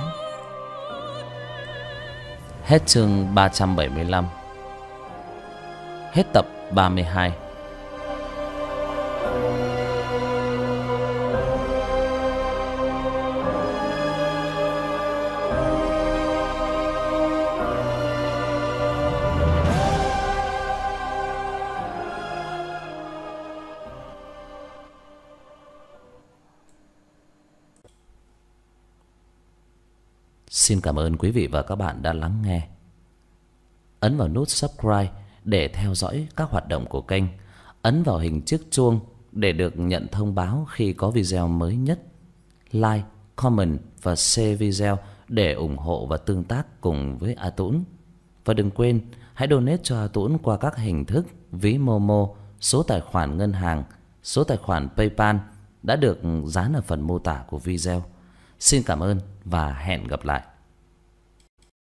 Hết chương 375. Hết tập 32. Xin cảm ơn quý vị và các bạn đã lắng nghe. Ấn vào nút subscribe để theo dõi các hoạt động của kênh. Ấn vào hình chiếc chuông để được nhận thông báo khi có video mới nhất. Like, comment và share video để ủng hộ và tương tác cùng với A Tũng. Và đừng quên hãy donate cho A Tũng qua các hình thức ví Momo, số tài khoản ngân hàng, số tài khoản PayPal đã được dán ở phần mô tả của video. Xin cảm ơn và hẹn gặp lại.